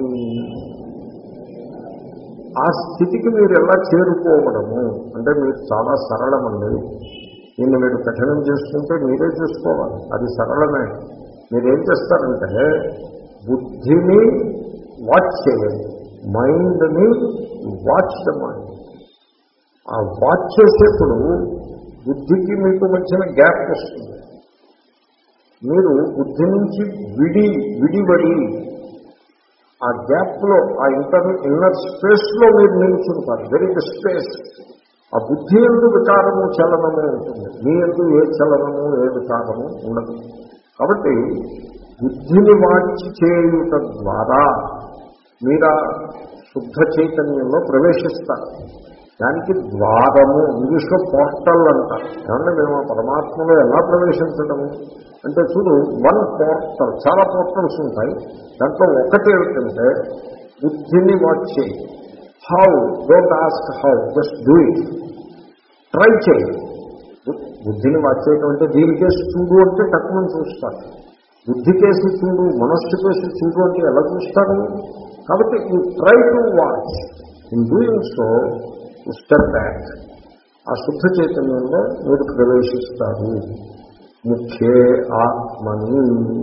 ఆ స్థితికి మీరు ఎలా చేరుకోవడము అంటే మీరు చాలా సరళమండి. దీన్ని మీరు కఠినం చేసుకుంటే మీరే చేసుకోవాలి, అది సరళమే. మీరేం చేస్తారంటే బుద్ధిని వాచ్ చేయండి, మైండ్ని వాచ్ ద మైండ్. ఆ వాచ్ చేసేప్పుడు బుద్ధికి మీకు మధ్యన గ్యాప్ వస్తుంది. మీరు బుద్ధి నుంచి విడి విడిబడి ఆ గ్యాప్లో, ఆ ఇంటర్ ఇన్నర్ స్పేస్లో మీరు నిలుచుంటారు. Very the space. ఆ బుద్ధి ఎందు వికారము చలనము ఉంటుంది, మీ ఎందు ఏ చలనము ఏ వికారము ఉండదు. కాబట్టి బుద్ధిని వాచి చేయుట ద్వారా మీరు శుద్ధ చైతన్యంలో ప్రవేశిస్తారు. దానికి ద్వారము, ఇంగ్లీష్లో పోర్టల్ అంటారు. ఏమన్నా మేము పరమాత్మలో ఎలా ప్రవేశించడము అంటే చూడు, వన్ పోర్టల్, చాలా పోర్టల్స్ ఉంటాయి. దాంట్లో ఒకటి ఏమిటంటే బుద్ధిని వాచ్ చేయి. How, don't ask how, just do it, try చేయి. బుద్ధిని వాచ్ చేయడం అంటే దీనికేసి చూడు అంటే తక్కువ చూస్తారు. బుద్ధి కేసి చూడు, మనస్సు కేసి చూడు అంటే ఎలా చూస్తారు? కాబట్టి you try to watch. In doing so step back. ఆ శుద్ధ చైతన్యంలో మీరు ప్రవేశిస్తారు. ముఖ్యే ఆత్మని,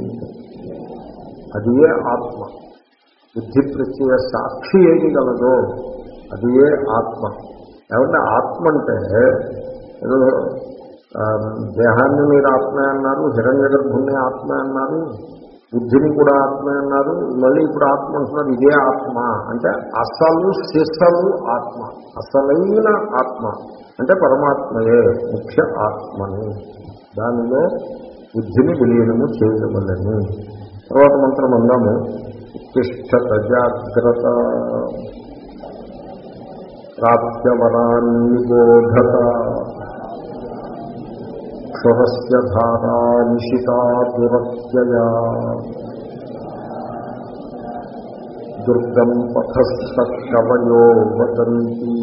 అది ఏ ఆత్మ. బుద్ధి ప్రత్యయ సాక్షి ఏది గలదో అది ఏ ఆత్మ. ఏమంటే ఆత్మ అంటే ఏదో దేహాన్ని మీరు ఆత్మే అన్నారు, హిరణ్య గర్భుణ్ణి ఆత్మే అన్నారు, బుద్ధిని కూడా ఆత్మే అన్నారు, మళ్ళీ ఇప్పుడు ఆత్మ అంటున్నారు. ఇదే ఆత్మ అంటే అసలు శిశలు ఆత్మ, అసలైన ఆత్మ అంటే పరమాత్మయే ముఖ్య ఆత్మని, దానిలో బుద్ధిని విలీనము చేయవలని. తర్వాత మంత్రం అందాము. తిష్టత జాగ్రత్త ప్రాప్యవరాన్ని బోధత క్షురస్య ధారా నిశితా దురత్యయా దుర్గం పథస్థ కవయో వదంతి.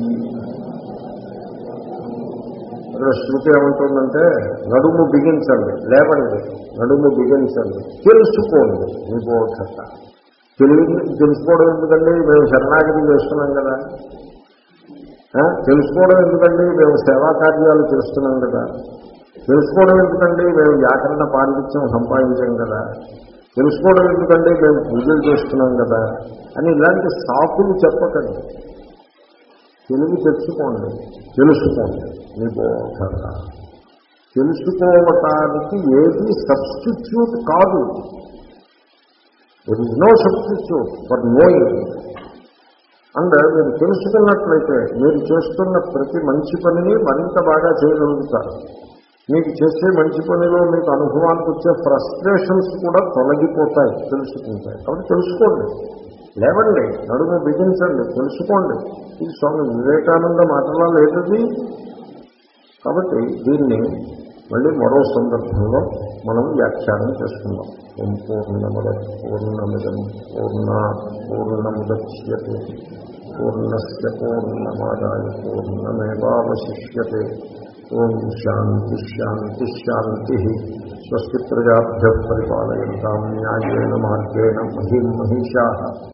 ఇక్కడ శృతి ఏమంటుందంటే నడుము బిగించండి, లేవండి, నడుము బిగించండి, తెలుసుకోండి నిబోధత. తెలివి తెలుసుకోవడం ఎందుకండి, మేము శరణాగతి చేస్తున్నాం కదా. తెలుసుకోవడం ఎందుకండి, మేము సేవా కార్యాలు చేస్తున్నాం కదా. తెలుసుకోవడం ఎందుకండి, మేము వ్యాకరణ పాండిత్యం సంపాదించాం కదా. తెలుసుకోవడం ఎందుకండి, మేము పూజలు చేస్తున్నాం కదా అని ఇలాంటి సాకులు చెప్పకండి. తెలివి తెచ్చుకోండి, తెలుసుకోండి నిబోధత. తెలుసుకోవటానికి ఏది సబ్స్టిట్యూట్ కాదు. There is no substitute for knowing. And మీరు తెలుసుకున్నట్లయితే మీరు చేస్తున్న ప్రతి మంచి పనిని మరింత బాగా చేయగలుగుతారు. మీకు చేసే మంచి పనిలో మీకు అనుభవానికి వచ్చే ఫ్రస్ట్రేషన్స్ కూడా తొలగిపోతాయి తెలుసుకుంటాయి. కాబట్టి తెలుసుకోండి, లేవండి, నడుము బిగించండి, తెలుసుకోండి. ఇది స్వామి వివేకానంద మాటలా లేదది. కాబట్టి దీన్ని మళ్ళీ మరో సందర్భంలో మనం వ్యాఖ్యానం చేసుకుందాం. ఓం పూర్ణమద పూర్ణమిదం పూర్ణాత్ పూర్ణముదచ్యతే పూర్ణస్య పూర్ణమాదాయ పూర్ణమేవావశిష్యతే. ఓం శాంతి శాంతి శాంతి. స్వస్తి ప్రజాభ్యః పరిపాలయంతాం న్యాయేన మార్గేణ మహిం మహిషాః.